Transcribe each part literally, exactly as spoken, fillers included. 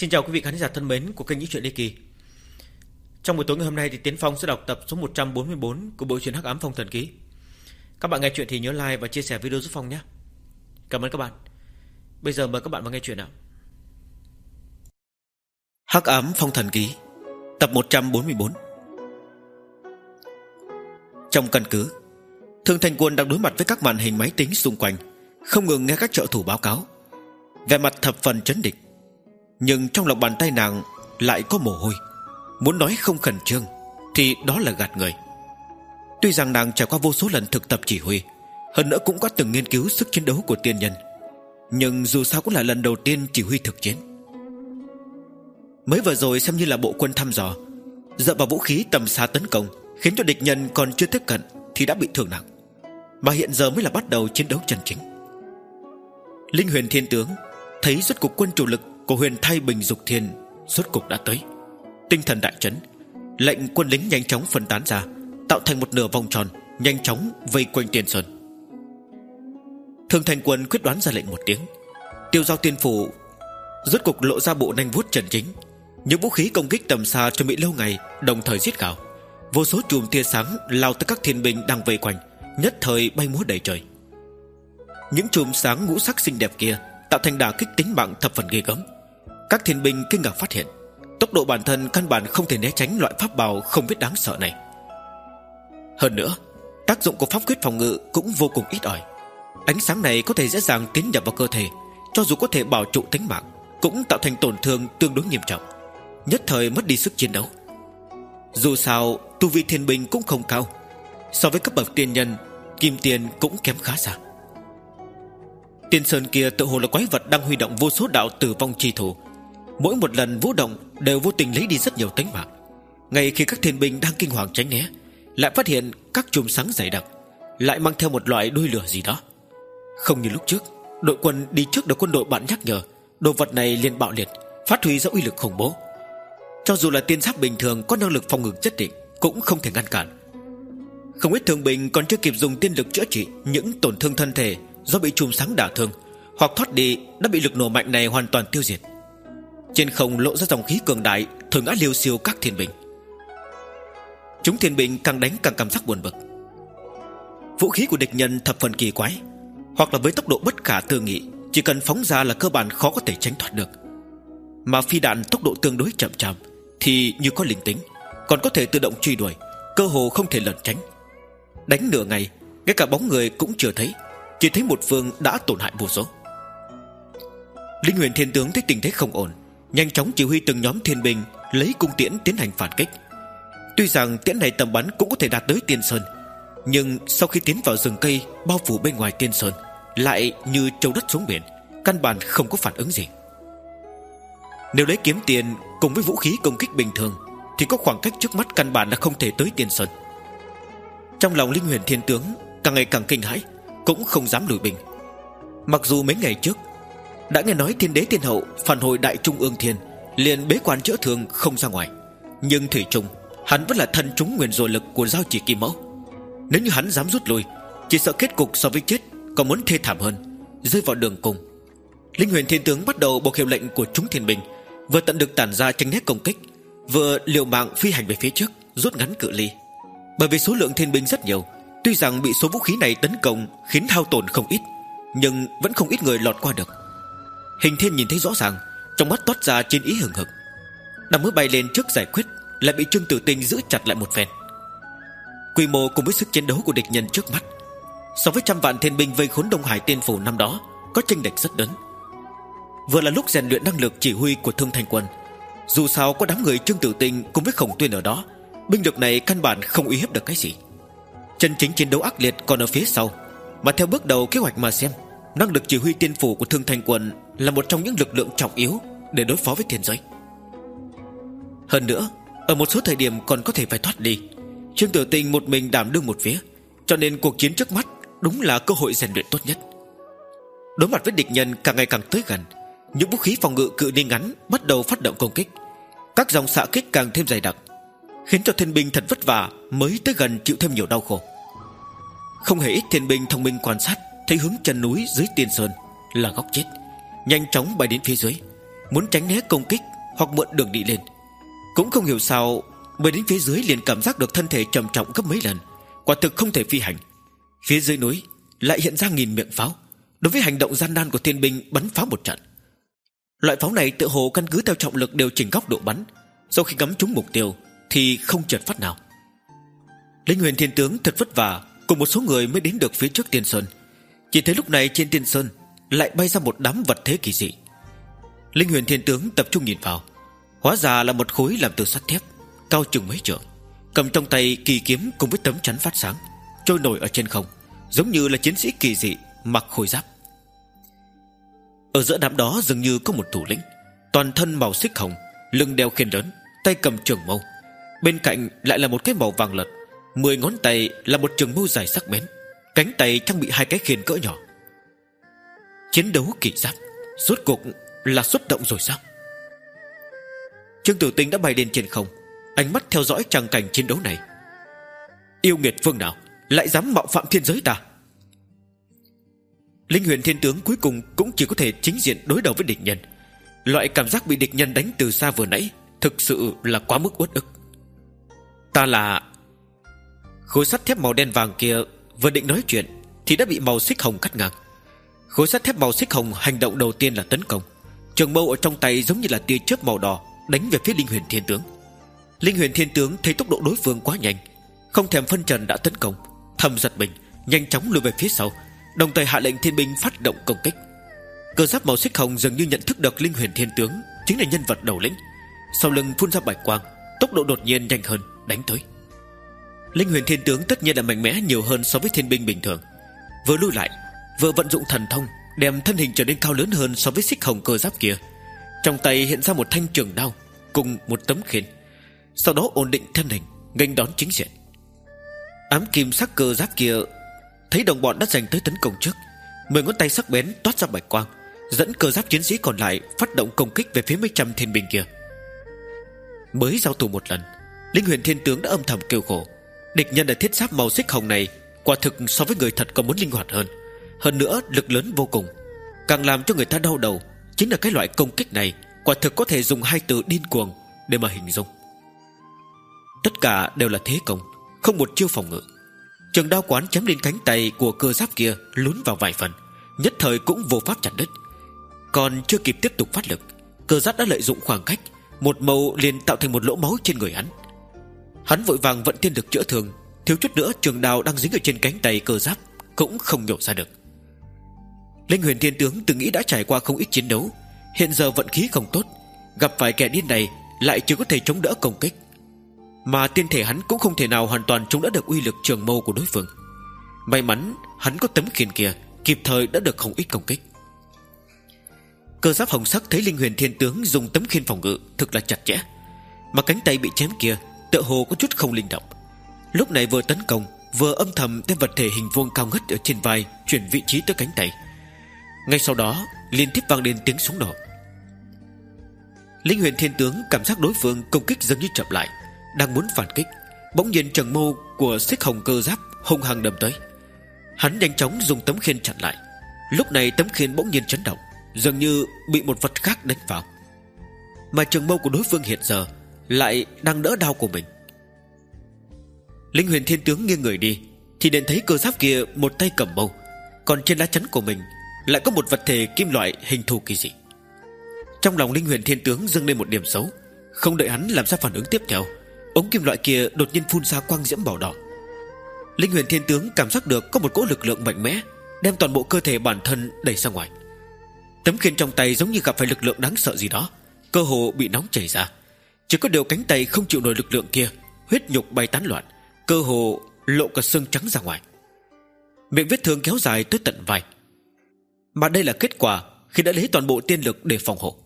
Xin chào quý vị khán giả thân mến của kênh Những Chuyện Ly Kỳ. Trong buổi tối ngày hôm nay thì Tiến Phong sẽ đọc tập số một trăm bốn mươi bốn của bộ truyện Hắc Ám Phong Thần Ký. Các bạn nghe chuyện thì nhớ like và chia sẻ video giúp Phong nhé. Cảm ơn các bạn. Bây giờ mời các bạn vào nghe chuyện nào. Hắc Ám Phong Thần Ký, tập một trăm bốn mươi bốn. Trong căn cứ, Thương Thành Quân đang đối mặt với các màn hình máy tính xung quanh, không ngừng nghe các trợ thủ báo cáo, vẻ mặt thập phần chấn định. Nhưng trong lòng bàn tay nàng lại có mồ hôi. Muốn nói không khẩn trương thì đó là gạt người. Tuy rằng nàng trải qua vô số lần thực tập chỉ huy, hơn nữa cũng có từng nghiên cứu sức chiến đấu của tiên nhân, nhưng dù sao cũng là lần đầu tiên chỉ huy thực chiến. Mới vừa rồi xem như là bộ quân thăm dò, dựa vào vũ khí tầm xa tấn công, khiến cho địch nhân còn chưa tiếp cận thì đã bị thương nặng. Mà hiện giờ mới là bắt đầu chiến đấu chân chính. Linh Huyền Thiên Tướng thấy rốt cục quân chủ lực của Huyền Thay Bình Dục Thiên rốt cục đã tới, tinh thần đại chấn, lệnh quân lính nhanh chóng phân tán ra, tạo thành một nửa vòng tròn, nhanh chóng vây quanh Tiên Sơn. Thương Thành Quân quyết đoán ra lệnh một tiếng, Tiêu Giao Tiên Phủ rốt cục lộ ra bộ nanh vuốt chân chính. Những vũ khí công kích tầm xa chuẩn bị lâu ngày đồng thời giết gào, vô số chùm tia sáng lao tới các thiên binh đang vây quanh, nhất thời bay múa đầy trời. Những chùm sáng ngũ sắc xinh đẹp kia tạo thành đả kích tính mạng thập phần ghê gớm. Các thiên binh kinh ngạc phát hiện tốc độ bản thân căn bản không thể né tránh loại pháp bào không biết đáng sợ này. Hơn nữa, tác dụng của pháp quyết phòng ngự cũng vô cùng ít ỏi. Ánh sáng này có thể dễ dàng tiến nhập vào cơ thể, cho dù có thể bảo trụ tính mạng, cũng tạo thành tổn thương tương đối nghiêm trọng, nhất thời mất đi sức chiến đấu. Dù sao tu vi thiên binh cũng không cao, so với cấp bậc tiên nhân, kim tiền cũng kém khá xa. Tiên Sơn kia tự hồ là quái vật đang huy động vô số đạo tử vong chi thủ, mỗi một lần vũ động đều vô tình lấy đi rất nhiều tính mạng. Ngay khi các thiên binh đang kinh hoàng tránh né, lại phát hiện các chùm sáng dày đặc lại mang theo một loại đuôi lửa gì đó. Không như lúc trước, đội quân đi trước được quân đội bạn nhắc nhở, đồ vật này liền bạo liệt, phát huy ra uy lực khủng bố. Cho dù là tiên giáp bình thường có năng lực phòng ngự nhất định cũng không thể ngăn cản. Không ít thương binh còn chưa kịp dùng tiên lực chữa trị những tổn thương thân thể do bị chùm sáng đả thương hoặc thoát đi đã bị lực nổ mạnh này hoàn toàn tiêu diệt. Trên không lộ ra dòng khí cường đại thổi ngã liêu xiêu các thiên binh. Chúng thiên binh càng đánh càng cảm giác buồn bực. Vũ khí của địch nhân thập phần kỳ quái, hoặc là với tốc độ bất khả tư nghị, chỉ cần phóng ra là cơ bản khó có thể tránh thoát được. Mà phi đạn tốc độ tương đối chậm chạp thì như có linh tính, còn có thể tự động truy đuổi, cơ hồ không thể lẩn tránh. Đánh nửa ngày, ngay cả bóng người cũng chưa thấy, chỉ thấy một phương đã tổn hại vô số. Linh Huyền Thiên Tướng thấy tình thế không ổn, nhanh chóng chỉ huy từng nhóm thiên binh lấy cung tiễn tiến hành phản kích. Tuy rằng tiễn này tầm bắn cũng có thể đạt tới Tiên Sơn, nhưng sau khi tiến vào rừng cây bao phủ bên ngoài Tiên Sơn, lại như trâu đất xuống biển, căn bản không có phản ứng gì. Nếu lấy kiếm tiền cùng với vũ khí công kích bình thường thì có khoảng cách trước mắt căn bản là không thể tới Tiên Sơn. Trong lòng Linh Huyền Thiên Tướng càng ngày càng kinh hãi, cũng không dám lùi binh. Mặc dù mấy ngày trước đã nghe nói Thiên Đế Thiên Hậu phản hồi Đại Trung Ương Thiên, liền bế quan chữa thương không ra ngoài, nhưng thủy chung hắn vẫn là thân trúng nguyền rủa lực của giao chỉ Kim Mẫu. Nếu như hắn dám rút lui, chỉ sợ kết cục so với chết còn muốn thê thảm hơn, rơi vào đường cùng. Linh Huyền Thiên Tướng bắt đầu buộc hiệu lệnh của chúng thiên binh, vừa tận được tản ra tránh né công kích, vừa liều mạng phi hành về phía trước, rút ngắn cự ly. Bởi vì số lượng thiên binh rất nhiều, tuy rằng bị số vũ khí này tấn công khiến hao tổn không ít, nhưng vẫn không ít người lọt qua được. Hình Thiên nhìn thấy rõ ràng, trong mắt toát ra chiến ý hừng hực, đang mới bay lên trước giải quyết, lại bị Trương Tử Tinh giữ chặt lại một phen. Quy mô cùng với sức chiến đấu của địch nhân trước mắt, so với trăm vạn thiên binh vây khốn Đông Hải Tiên Phủ năm đó, có chênh lệch rất lớn. Vừa là lúc rèn luyện năng lực chỉ huy của Thương Thành Quân, dù sao có đám người Trương Tử Tinh cùng với Khổng Tuyên ở đó, binh lực này căn bản không uy hiếp được cái gì. Chân chính chiến đấu ác liệt còn ở phía sau. Mà theo bước đầu kế hoạch mà xem, năng lực chỉ huy tiên phủ của Thương Thành Quân là một trong những lực lượng trọng yếu để đối phó với thiên giới. Hơn nữa, ở một số thời điểm còn có thể phải thoát đi. Trương Tử Tinh một mình đảm đương một phía, cho nên cuộc chiến trước mắt đúng là cơ hội rèn luyện tốt nhất. Đối mặt với địch nhân càng ngày càng tới gần, những vũ khí phòng ngự cự ly ngắn bắt đầu phát động công kích. Các dòng xạ kích càng thêm dày đặc, khiến cho thiên binh thật vất vả mới tới gần chịu thêm nhiều đau khổ. Không hề ít thiên binh thông minh quan sát, thấy hướng chân núi dưới Tiên Sơn là góc chết, nhanh chóng bay đến phía dưới, muốn tránh né công kích hoặc mượn đường đi lên. Cũng không hiểu sao mới đến phía dưới liền cảm giác được thân thể trầm trọng gấp mấy lần, quả thực không thể phi hành. Phía dưới núi lại hiện ra nghìn miệng pháo, đối với hành động gian nan của thiên binh bắn pháo một trận. Loại pháo này tự hồ căn cứ theo trọng lực điều chỉnh góc độ bắn, sau khi ngắm trúng mục tiêu thì không trượt phát nào. Linh Huyền Thiên Tướng thật vất vả cùng một số người mới đến được phía trước Tiên Sơn. Chỉ thấy lúc này trên Tiên Sơn lại bay ra một đám vật thế kỳ dị. Linh Huyền Thiên Tướng tập trung nhìn vào, hóa ra là một khối làm từ sắt thép, cao chừng mấy trượng, cầm trong tay kỳ kiếm cùng với tấm chắn phát sáng, trôi nổi ở trên không, giống như là chiến sĩ kỳ dị mặc khôi giáp. Ở giữa đám đó dường như có một thủ lĩnh, toàn thân màu xích hồng, lưng đeo khiên lớn, tay cầm trường mâu, bên cạnh lại là một cái màu vàng lật, mười ngón tay là một trường mâu dài sắc bén, cánh tay trang bị hai cái khiên cỡ nhỏ. Chiến đấu kỳ giáp rốt cuộc là xuất động rồi sao? Trương Tử Tinh đã bay lên trên không, ánh mắt theo dõi tràng cảnh chiến đấu này. Yêu nghiệt phương nào lại dám mạo phạm thiên giới ta? Linh Huyền Thiên Tướng cuối cùng cũng chỉ có thể chính diện đối đầu với địch nhân. Loại cảm giác bị địch nhân đánh từ xa vừa nãy thực sự là quá mức uất ức. Ta là... Khối sắt thép màu đen vàng kia vừa định nói chuyện thì đã bị màu xích hồng cắt ngang. Khối sắt thép màu xích hồng hành động đầu tiên là tấn công, trường mâu ở trong tay giống như là tia chớp màu đỏ đánh về phía Linh Huyền Thiên Tướng. Linh Huyền Thiên Tướng thấy tốc độ đối phương quá nhanh, không thèm phân trần đã tấn công, thầm giật mình, nhanh chóng lùi về phía sau, đồng thời hạ lệnh thiên binh phát động công kích. Cơ giáp màu xích hồng dường như nhận thức được Linh Huyền Thiên Tướng chính là nhân vật đầu lĩnh, sau lưng phun ra bạch quang, tốc độ đột nhiên nhanh hơn, đánh tới. Linh Huyền Thiên Tướng tất nhiên là mạnh mẽ nhiều hơn so với thiên binh bình thường, vừa lui lại vừa vận dụng thần thông đem thân hình trở nên cao lớn hơn so với xích hồng cơ giáp kia. Trong tay hiện ra một thanh trường đao cùng một tấm khiên, sau đó ổn định thân hình nghênh đón chính diện. Ám kim sắc cơ giáp kia thấy đồng bọn đã giành tới tấn công trước, mười ngón tay sắc bén toát ra bạch quang, dẫn cơ giáp chiến sĩ còn lại phát động công kích về phía mấy trăm thiên binh kia. Mới giao thủ một lần, Linh Huyền Thiên Tướng đã âm thầm kêu khổ. Địch nhân ở thiết giáp màu xích hồng này quả thực so với người thật còn muốn linh hoạt hơn, hơn nữa lực lớn vô cùng. Càng làm cho người ta đau đầu chính là cái loại công kích này quả thực có thể dùng hai từ điên cuồng để mà hình dung. Tất cả đều là thế công, không một chiêu phòng ngự. Trường đao quán chém lên cánh tay của cơ giáp kia lún vào vài phần, nhất thời cũng vô pháp chặt đứt. Còn chưa kịp tiếp tục phát lực, cơ giáp đã lợi dụng khoảng cách, một mâu liền tạo thành một lỗ máu trên người hắn. Hắn vội vàng vận thiên lực chữa thương, thiếu chút nữa trường đao đang dính ở trên cánh tay cơ giáp cũng không nhổ ra được. Linh Huyền Thiên Tướng từng nghĩ đã trải qua không ít chiến đấu, hiện giờ vận khí không tốt, gặp phải kẻ điên này lại chưa có thể chống đỡ công kích, mà tiên thể hắn cũng không thể nào hoàn toàn chống đỡ được uy lực trường mâu của đối phương. May mắn hắn có tấm khiên kia, kịp thời đã được không ít công kích. Cơ giáp hồng sắc thấy Linh Huyền Thiên Tướng dùng tấm khiên phòng ngự thực là chặt chẽ, mà cánh tay bị chém kia tựa hồ có chút không linh động. Lúc này vừa tấn công vừa âm thầm đem vật thể hình vuông cao ngất ở trên vai chuyển vị trí tới cánh tay. Ngay sau đó liên tiếp vang lên tiếng súng nổ. Linh Huyền Thiên Tướng cảm giác đối phương công kích dường như chậm lại, đang muốn phản kích, bỗng nhiên trường mâu của xích hồng cơ giáp hung hăng đâm tới. Hắn nhanh chóng dùng tấm khiên chặn lại. Lúc này tấm khiên bỗng nhiên chấn động, dường như bị một vật khác đánh vào, mà trường mâu của đối phương hiện giờ lại đang đỡ đao của mình. Linh Huyền Thiên Tướng nghiêng người đi thì đến thấy cơ giáp kia một tay cầm mâu, còn trên lá chắn của mình lại có một vật thể kim loại hình thù kỳ dị. Trong lòng Linh Huyền Thiên Tướng dâng lên một điểm xấu, không đợi hắn làm ra phản ứng tiếp theo, ống kim loại kia đột nhiên phun ra quang diễm màu đỏ. Linh Huyền Thiên Tướng cảm giác được có một cỗ lực lượng mạnh mẽ đem toàn bộ cơ thể bản thân đẩy ra ngoài. Tấm khiên trong tay giống như gặp phải lực lượng đáng sợ gì đó, cơ hồ bị nóng chảy ra. Chỉ có điều cánh tay không chịu nổi lực lượng kia, huyết nhục bay tán loạn, cơ hồ lộ cả xương trắng ra ngoài. Miệng vết thương kéo dài tới tận vai, mà đây là kết quả khi đã lấy toàn bộ tiên lực để phòng hộ.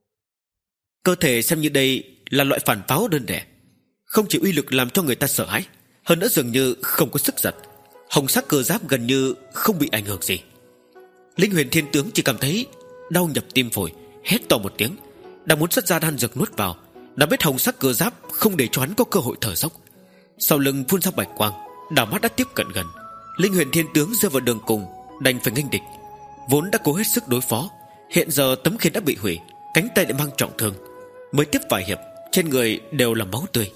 Cơ thể xem như đây là loại phản pháo đơn đẻ, không chỉ uy lực làm cho người ta sợ hãi, hơn nữa dường như không có sức giật. Hồng sắc cơ giáp gần như không bị ảnh hưởng gì. Linh Huyền Thiên Tướng chỉ cảm thấy đau nhập tim phổi, hét to một tiếng, đang muốn xuất ra đan dược nuốt vào, đã biết hồng sắc cơ giáp không để cho hắn có cơ hội thở dốc. Sau lưng phun ra bạch quang, đảo mắt đã tiếp cận gần. Linh Huyền Thiên Tướng rơi vào đường cùng, đành phải nghênh địch. Vốn đã cố hết sức đối phó, hiện giờ tấm khiên đã bị hủy, cánh tay lại mang trọng thương, mới tiếp vài hiệp, trên người đều là máu tươi.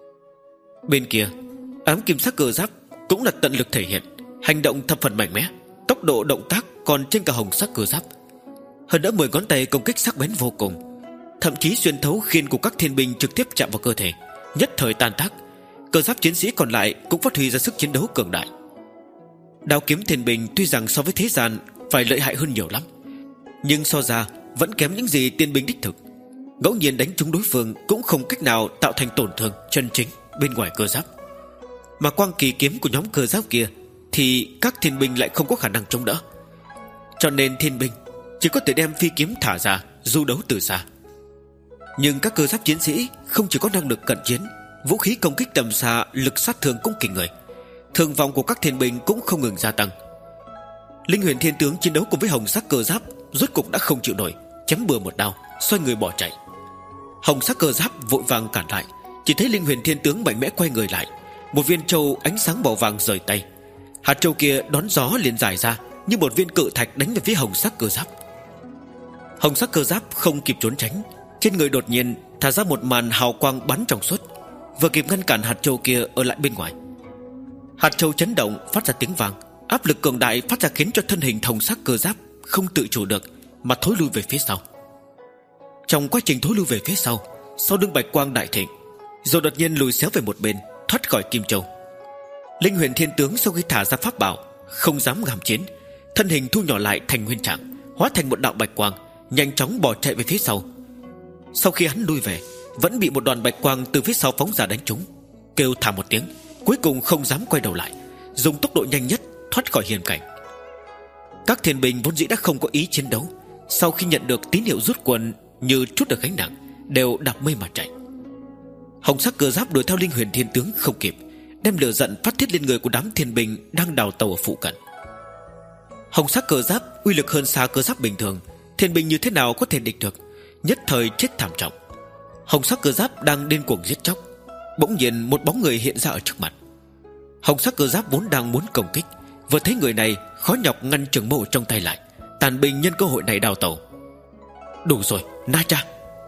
Bên kia, ám kim sắc cơ giáp cũng là tận lực thể hiện, hành động thập phần mạnh mẽ, tốc độ động tác còn trên cả hồng sắc cơ giáp. Hơn nữa mười ngón tay công kích sắc bén vô cùng, thậm chí xuyên thấu khiên của các thiên binh trực tiếp chạm vào cơ thể, nhất thời tan tác. Cơ giáp chiến sĩ còn lại cũng phát huy ra sức chiến đấu cường đại. Đao kiếm thiên binh tuy rằng so với thế gian phải lợi hại hơn nhiều lắm, nhưng so ra vẫn kém những gì tiên binh đích thực. Ngẫu nhiên đánh trúng đối phương cũng không cách nào tạo thành tổn thương chân chính bên ngoài cơ giáp. Mà quang kỳ kiếm của nhóm cơ giáp kia thì các thiên binh lại không có khả năng chống đỡ, cho nên thiên binh chỉ có thể đem phi kiếm thả ra du đấu từ xa. Nhưng các cơ giáp chiến sĩ không chỉ có năng lực cận chiến, vũ khí công kích tầm xa lực sát thương cũng kinh người, thương vong của các thiên binh cũng không ngừng gia tăng. Linh Huyền Thiên Tướng chiến đấu cùng với hồng sắc cơ giáp rốt cục đã không chịu nổi, chém bừa một đao, xoay người bỏ chạy. Hồng sắc cơ giáp vội vàng cản lại, chỉ thấy Linh Huyền Thiên Tướng mạnh mẽ quay người lại, một viên châu ánh sáng màu vàng rời tay. Hạt châu kia đón gió liền giải ra như một viên cự thạch đánh về phía hồng sắc cơ giáp. Hồng sắc cơ giáp không kịp trốn tránh, trên người đột nhiên thả ra một màn hào quang bắn trong suốt, vừa kịp ngăn cản hạt châu kia ở lại bên ngoài. Hạt châu chấn động phát ra tiếng vang, áp lực cường đại phát ra khiến cho thân hình hồng sắc cơ giáp không tự chủ được mà thối lui về phía sau. Trong quá trình thối lui về phía sau, sau lưng bạch quang đại thịnh, rồi đột nhiên lùi xéo về một bên, thoát khỏi kim châu. Linh Huyền Thiên Tướng sau khi thả ra pháp bảo không dám ngham chiến, thân hình thu nhỏ lại thành nguyên trạng, hóa thành một đạo bạch quang, nhanh chóng bỏ chạy về phía sau. Sau khi hắn lui về, vẫn bị một đoàn bạch quang từ phía sau phóng ra đánh trúng, kêu thảm một tiếng, cuối cùng không dám quay đầu lại, dùng tốc độ nhanh nhất thoát khỏi hiểm cảnh. Các thiên binh vốn dĩ đã không có ý chiến đấu, sau khi nhận được tín hiệu rút quân như trút được gánh nặng, đều đạp mây mà chạy. Hồng sắc cơ giáp đuổi theo Linh Huyền Thiên Tướng không kịp, đem lửa giận phát tiết lên người của đám thiên binh đang đào tàu ở phụ cận. Hồng sắc cơ giáp uy lực hơn xa cơ giáp bình thường, thiên binh như thế nào có thể địch được, nhất thời chết thảm trọng. Hồng sắc cơ giáp đang điên cuồng giết chóc, bỗng nhiên một bóng người hiện ra ở trước mặt. Hồng sắc cơ giáp vốn đang muốn công kích, vừa thấy người này khó nhọc ngăn trường mâu trong tay lại, tàn binh nhân cơ hội này đào tàu. Đủ rồi, Na Cha.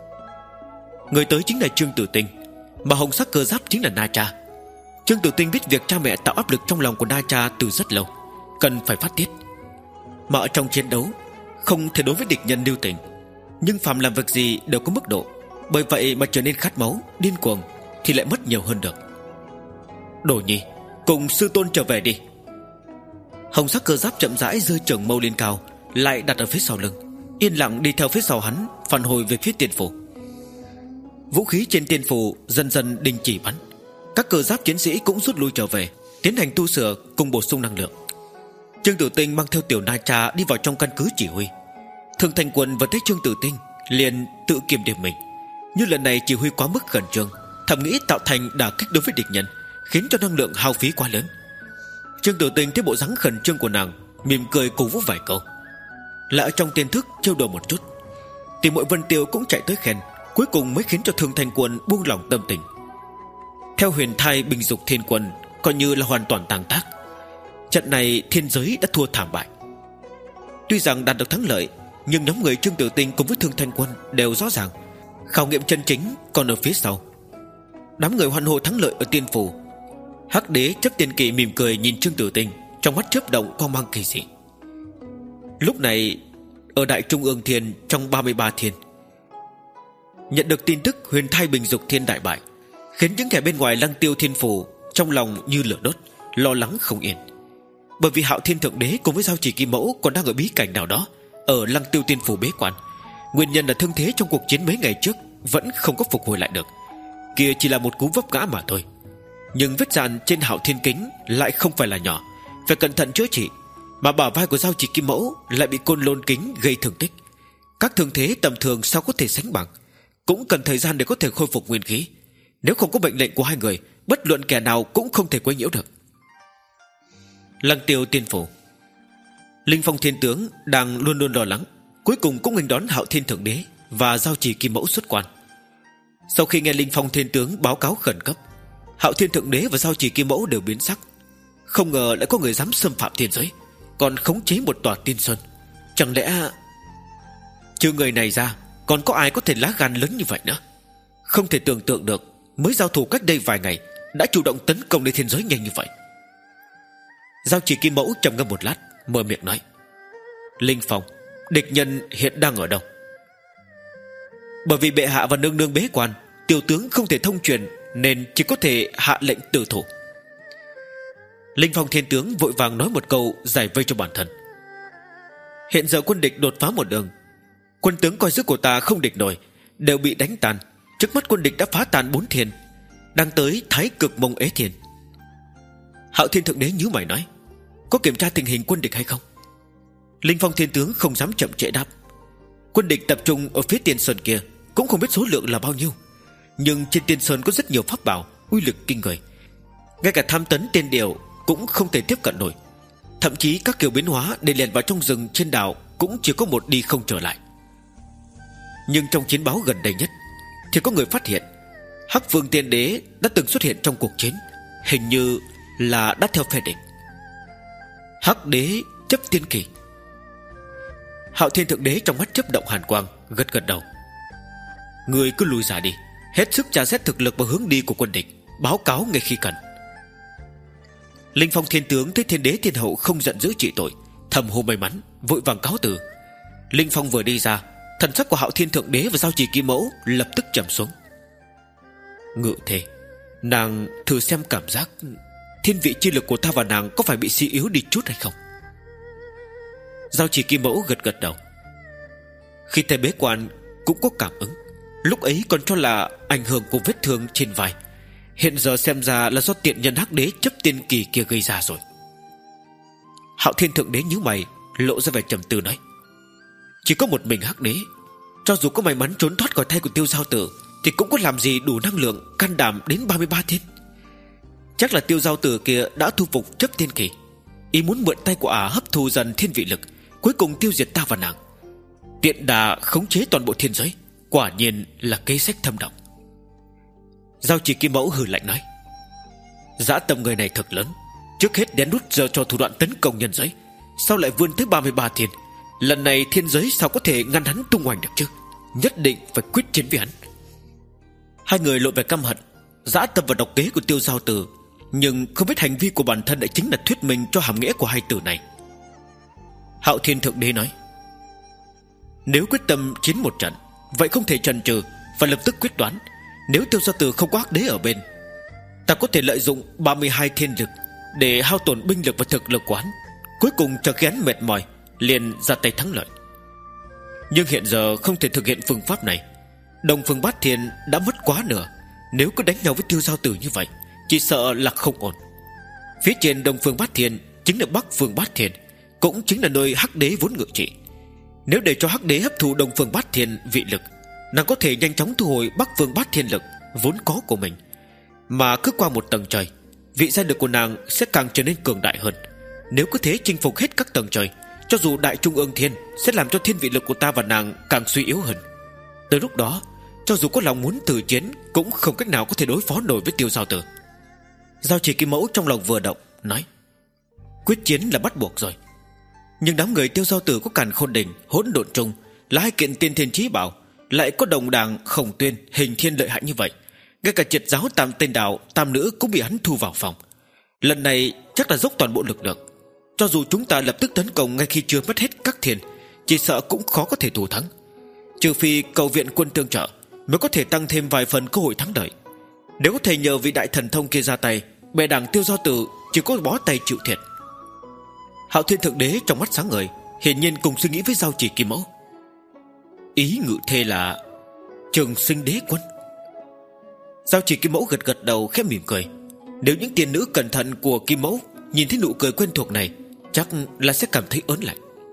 Người tới chính là Trương Tử Tinh, mà hồng sắc cơ giáp chính là Na Cha. Trương Tử Tinh biết việc cha mẹ tạo áp lực trong lòng của Na Cha từ rất lâu, cần phải phát tiết. Mà ở trong chiến đấu không thể đối với địch nhân lưu tình, nhưng phàm làm việc gì đều có mức độ, bởi vậy mà trở nên khát máu, điên cuồng thì lại mất nhiều hơn được. Đồ Nhi, cùng sư tôn trở về đi. Hồng sắc cơ giáp chậm rãi giơ trường mâu lên cao, lại đặt ở phía sau lưng, yên lặng đi theo phía sau hắn, phản hồi về phía tiên phủ. Vũ khí trên tiên phủ dần dần đình chỉ bắn, các cơ giáp chiến sĩ cũng rút lui trở về, tiến hành tu sửa cùng bổ sung năng lượng. Trương Tử Tinh mang theo tiểu Na Cha đi vào trong căn cứ chỉ huy. Thường Thành Quân vừa thấy Trương Tử Tinh liền tự kiềm điểm mình, như lần này chỉ huy quá mức khẩn trương, thầm nghĩ tạo thành đả kích đối với địch nhân, khiến cho năng lượng hao phí quá lớn. Trương Tử Tinh thấy bộ dáng khẩn trương của nàng, mỉm cười cổ vũ vài câu, lại ở trong tiên thức trêu đùa một chút. Tỷ muội Vân Tiêu cũng chạy tới khen, cuối cùng mới khiến cho Thường Thành Quân buông lòng tâm tình. Theo huyền thai bình dục thiên quân coi như là hoàn toàn tàn tác. Trận này thiên giới đã thua thảm bại. Tuy rằng đạt được thắng lợi, nhưng nhóm người Trương Tử Tinh cùng với Thường Thành Quân đều rõ ràng khảo nghiệm chân chính còn ở phía sau. Đám người hoan hô thắng lợi ở tiên phủ. Hắc Đế chấp tiên kỳ mỉm cười nhìn Trương Tử Tinh, trong mắt chớp động quang mang kỳ dị. Lúc này ở Đại Trung ương Thiên, trong ba mươi ba thiên, nhận được tin tức huyền thai bình dục thiên đại bại, khiến những kẻ bên ngoài Lăng Tiêu Thiên phủ trong lòng như lửa đốt, lo lắng không yên. Bởi vì Hạo Thiên Thượng Đế cùng với Giao Chỉ Kim Mẫu còn đang ở bí cảnh nào đó ở Lăng Tiêu Thiên phủ bế quan. Nguyên nhân là thương thế trong cuộc chiến mấy ngày trước vẫn không có phục hồi lại được, kia chỉ là một cú vấp ngã mà thôi. Nhưng vết dạn trên Hạo Thiên Kính lại không phải là nhỏ, phải cẩn thận chữa trị. Mà bả vai của Giao Chỉ Kim Mẫu lại bị côn lôn kính gây thương tích. Các thương thế tầm thường sao có thể sánh bằng, cũng cần thời gian để có thể khôi phục nguyên khí. Nếu không có mệnh lệnh của hai người, bất luận kẻ nào cũng không thể quấy nhiễu được. Lăng Tiêu Tiên phủ, Linh Phong Thiên Tướng đang luôn luôn lo lắng, cuối cùng cũng nghênh đón Hạo Thiên Thượng Đế và Giao Chỉ Kim Mẫu xuất quan. Sau khi nghe Linh Phong Thiên Tướng báo cáo khẩn cấp, Hạo Thiên Thượng Đế và Giao Chỉ Kim Mẫu đều biến sắc. Không ngờ lại có người dám xâm phạm thiên giới, còn khống chế một tòa tiên sơn. Chẳng lẽ trừ người này ra còn có ai có thể lá gan lớn như vậy nữa? Không thể tưởng tượng được mới giao thủ cách đây vài ngày đã chủ động tấn công lên thiên giới nhanh như vậy. Giao Chỉ Kim Mẫu trầm ngâm một lát, mở miệng nói: Linh Phong, địch nhân hiện đang ở đâu? Bởi vì bệ hạ và nương nương bế quan, tiểu tướng không thể thông truyền, nên chỉ có thể hạ lệnh tử thủ. Linh Phong thiên tướng vội vàng nói một câu giải vây cho bản thân. Hiện giờ quân địch đột phá một đường, quân tướng coi sức của ta không địch nổi, đều bị đánh tan. Trước mắt quân địch đã phá tan bốn thiên, đang tới Thái Cực Mông Ế Thiên. Hạo Thiên Thượng Đế nhíu mày nói: Có kiểm tra tình hình quân địch hay không? Linh Phong thiên tướng không dám chậm trễ đáp: Quân địch tập trung ở phía Tiên Sơn kia, cũng không biết số lượng là bao nhiêu, nhưng trên Tiên Sơn có rất nhiều pháp bảo uy lực kinh người, ngay cả tham tấn tiên điểu cũng không thể tiếp cận nổi. Thậm chí các kiểu biến hóa để lẻn vào trong rừng trên đảo cũng chỉ có một đi không trở lại. Nhưng trong chiến báo gần đây nhất thì có người phát hiện Hắc Vương Tiên Đế đã từng xuất hiện trong cuộc chiến, hình như là đã theo phe địch. Hắc Đế chấp tiên kỳ. Hạo Thiên Thượng Đế trong mắt chớp động hàn quang, gật gật đầu: Người cứ lùi ra đi, hết sức tra xét thực lực và hướng đi của quân địch, báo cáo ngay khi cần. Linh Phong thiên tướng thấy Thiên Đế Thiên Hậu không giận dữ trị tội, thầm hô may mắn, vội vàng cáo từ. Linh Phong vừa đi ra, thần sắc của Hạo Thiên Thượng Đế và Giao Chỉ Kim Mẫu lập tức trầm xuống. Ngự Thề, nàng thử xem cảm giác thiên vị chi lực của ta và nàng có phải bị suy yếu đi chút hay không? Giao Chỉ Kim Mẫu gật gật đầu. Khi thầy bế quan cũng có cảm ứng, lúc ấy còn cho là ảnh hưởng của vết thương trên vai, hiện giờ xem ra là do tiện nhân Hắc Đế chấp tiên kỳ kia gây ra rồi. Hạo Thiên Thượng Đế nhíu mày, lộ ra vẻ trầm tư nói: Chỉ có một mình Hắc Đế, cho dù có may mắn trốn thoát khỏi tay của Tiêu Giao Tử thì cũng có làm gì đủ năng lượng can đảm đến ba mươi ba thiên. Chắc là Tiêu Giao Tử kia đã thu phục chấp tiên kỳ, ý muốn mượn tay của ả hấp thu dần thiên vị lực, cuối cùng tiêu diệt ta và nàng, tiện đà khống chế toàn bộ thiên giới. Quả nhiên là kế sách thâm độc. Giao Chỉ Kim Mẫu hừ lạnh nói: Dã tâm người này thật lớn, trước hết đén đút giờ cho thủ đoạn tấn công nhân giới, sau lại vươn tới ba mươi ba thiên. Lần này thiên giới sao có thể ngăn hắn tung hoành được chứ? Nhất định phải quyết chiến với hắn. Hai người lộ vẻ căm hận dã tâm và độc kế của Tiêu Giao Tử, nhưng không biết hành vi của bản thân lại chính là thuyết minh cho hàm nghĩa của hai từ này. Hạo Thiên Thượng Đế nói: Nếu quyết tâm chiến một trận, vậy không thể chần chừ, phải lập tức quyết đoán. Nếu Tiêu Giao Tử không có Hắc Đế ở bên, ta có thể lợi dụng ba mươi hai thiên lực để hao tổn binh lực và thực lực của hắn, cuối cùng chờ khi hắn mệt mỏi liền ra tay thắng lợi. Nhưng hiện giờ không thể thực hiện phương pháp này. Đông Phương Bát Thiên đã mất quá nửa, nếu cứ đánh nhau với Tiêu Giao Tử như vậy, chỉ sợ là không ổn. Phía trên Đông Phương Bát Thiên chính là Bắc Phương Bát Thiên, cũng chính là nơi Hắc Đế vốn ngự trị. Nếu để cho Hắc Đế hấp thu Đông Phương Bát Thiên vị lực, nàng có thể nhanh chóng thu hồi Bắc Phương Bát Thiên lực vốn có của mình, mà cứ qua một tầng trời, vị gia lực của nàng sẽ càng trở nên cường đại hơn. Nếu cứ thế chinh phục hết các tầng trời, cho dù Đại Trung ương Thiên sẽ làm cho thiên vị lực của ta và nàng càng suy yếu hơn. Tới lúc đó, cho dù có lòng muốn từ chiến, cũng không cách nào có thể đối phó nổi với Tiêu Giao Tử. Giao Chỉ Kim Mẫu trong lòng vừa động, nói: Quyết chiến là bắt buộc rồi. Nhưng đám người Tiêu Giao Tử có Càn Khôn Đỉnh, Hỗn Độn Trung, là hai kiện tiên thiên chí bảo, lại có Đồng Đàng, Khổng Tuyên, Hình Thiên lợi hại như vậy, ngay cả triệt giáo Tam Tên Đạo, Tam Nữ cũng bị hắn thu vào phòng. Lần này chắc là dốc toàn bộ lực được. Cho dù chúng ta lập tức tấn công ngay khi chưa mất hết các thiên, chỉ sợ cũng khó có thể thủ thắng. Trừ phi cầu viện quân tương trợ, mới có thể tăng thêm vài phần cơ hội thắng lợi. Nếu có thể nhờ vị đại thần thông kia ra tay, bè đảng Tiêu Giao Tử chỉ có bó tay chịu thiệt. Hạo Thiên Thượng Đế trong mắt sáng ngời, hiển nhiên cùng suy nghĩ với Giao Chỉ Kim Mẫu. Ý ngự thê là Trường Sinh Đế Quân. Giao Chỉ Kim Mẫu gật gật đầu khẽ mỉm cười. Nếu những tiên nữ cẩn thận của Kim Mẫu nhìn thấy nụ cười quen thuộc này, chắc là sẽ cảm thấy ớn lạnh.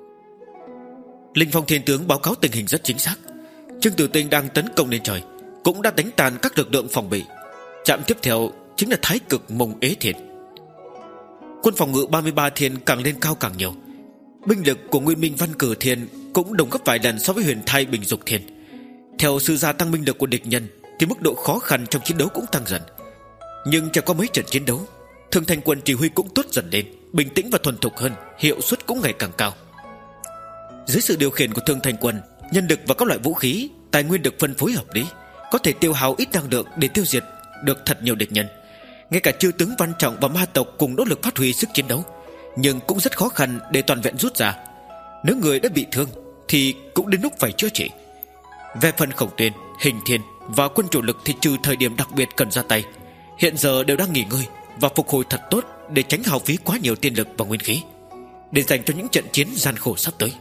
Linh Phong Thiên Tướng báo cáo tình hình rất chính xác. Trương Tử Tinh đang tấn công lên trời, cũng đã đánh tàn các lực lượng phòng bị. Trạm tiếp theo chính là Thái Cực Mông Ế Thiên. Quân phòng ngự ba mươi ba thiên càng lên cao càng nhiều. Binh lực của Nguyên Minh Văn Cử Thiên cũng đồng gấp vài lần so với Huyền Thai Bình Dục Thiên. Theo sự gia tăng binh lực của địch nhân thì mức độ khó khăn trong chiến đấu cũng tăng dần. Nhưng trải qua mấy trận chiến đấu, Thương Thành Quân chỉ huy cũng tốt dần lên, bình tĩnh và thuần thục hơn, hiệu suất cũng ngày càng cao. Dưới sự điều khiển của Thương Thành Quân, nhân lực và các loại vũ khí, tài nguyên được phân phối hợp lý, có thể tiêu hao ít năng lượng để tiêu diệt được thật nhiều địch nhân. Ngay cả chư tướng Văn Trọng và ma tộc cùng nỗ lực phát huy sức chiến đấu, nhưng cũng rất khó khăn để toàn vẹn rút ra. Nếu người đã bị thương thì cũng đến lúc phải chữa trị. Về phần Khổng Tuyên, Hình Thiên và quân chủ lực thì trừ thời điểm đặc biệt cần ra tay, hiện giờ đều đang nghỉ ngơi và phục hồi thật tốt, để tránh hao phí quá nhiều tiên lực và nguyên khí, để dành cho những trận chiến gian khổ sắp tới.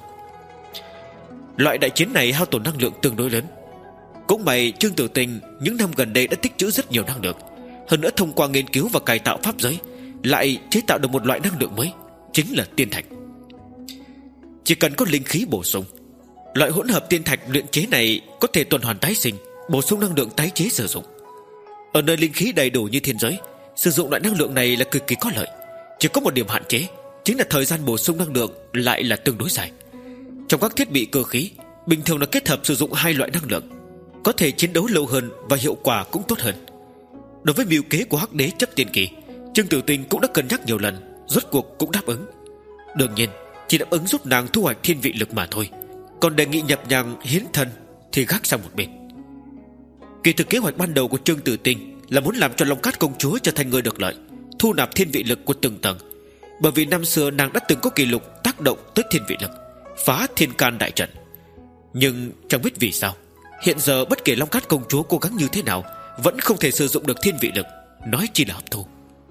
Loại đại chiến này hao tổn năng lượng tương đối lớn. Cũng may Trương Tử Tinh những năm gần đây đã tích trữ rất nhiều năng lượng. Hơn nữa thông qua nghiên cứu và cải tạo pháp giới, lại chế tạo được một loại năng lượng mới, chính là tiên thạch. Chỉ cần có linh khí bổ sung, loại hỗn hợp tiên thạch luyện chế này có thể tuần hoàn tái sinh, bổ sung năng lượng tái chế sử dụng. Ở nơi linh khí đầy đủ như thiên giới, sử dụng loại năng lượng này là cực kỳ có lợi. Chỉ có một điểm hạn chế, chính là thời gian bổ sung năng lượng lại là tương đối dài. Trong các thiết bị cơ khí, bình thường là kết hợp sử dụng hai loại năng lượng, có thể chiến đấu lâu hơn và hiệu quả cũng tốt hơn. Đối với mưu kế của Hắc Đế chấp tiên kỳ, Trương Tử Tinh cũng đã cân nhắc nhiều lần, rốt cuộc cũng đáp ứng. Đương nhiên chỉ đáp ứng giúp nàng thu hoạch thiên vị lực mà thôi, còn đề nghị nhập nhằng hiến thân thì gác sang một bên. Kỳ thực kế hoạch ban đầu của Trương Tử Tinh là muốn làm cho Long Cát công chúa trở thành người được lợi, thu nạp thiên vị lực của từng tầng. Bởi vì năm xưa nàng đã từng có kỷ lục tác động tới thiên vị lực, phá thiên can đại trận. Nhưng chẳng biết vì sao, hiện giờ bất kể Long Cát công chúa cố gắng như thế nào, vẫn không thể sử dụng được thiên vị lực, nói chi là hấp thu.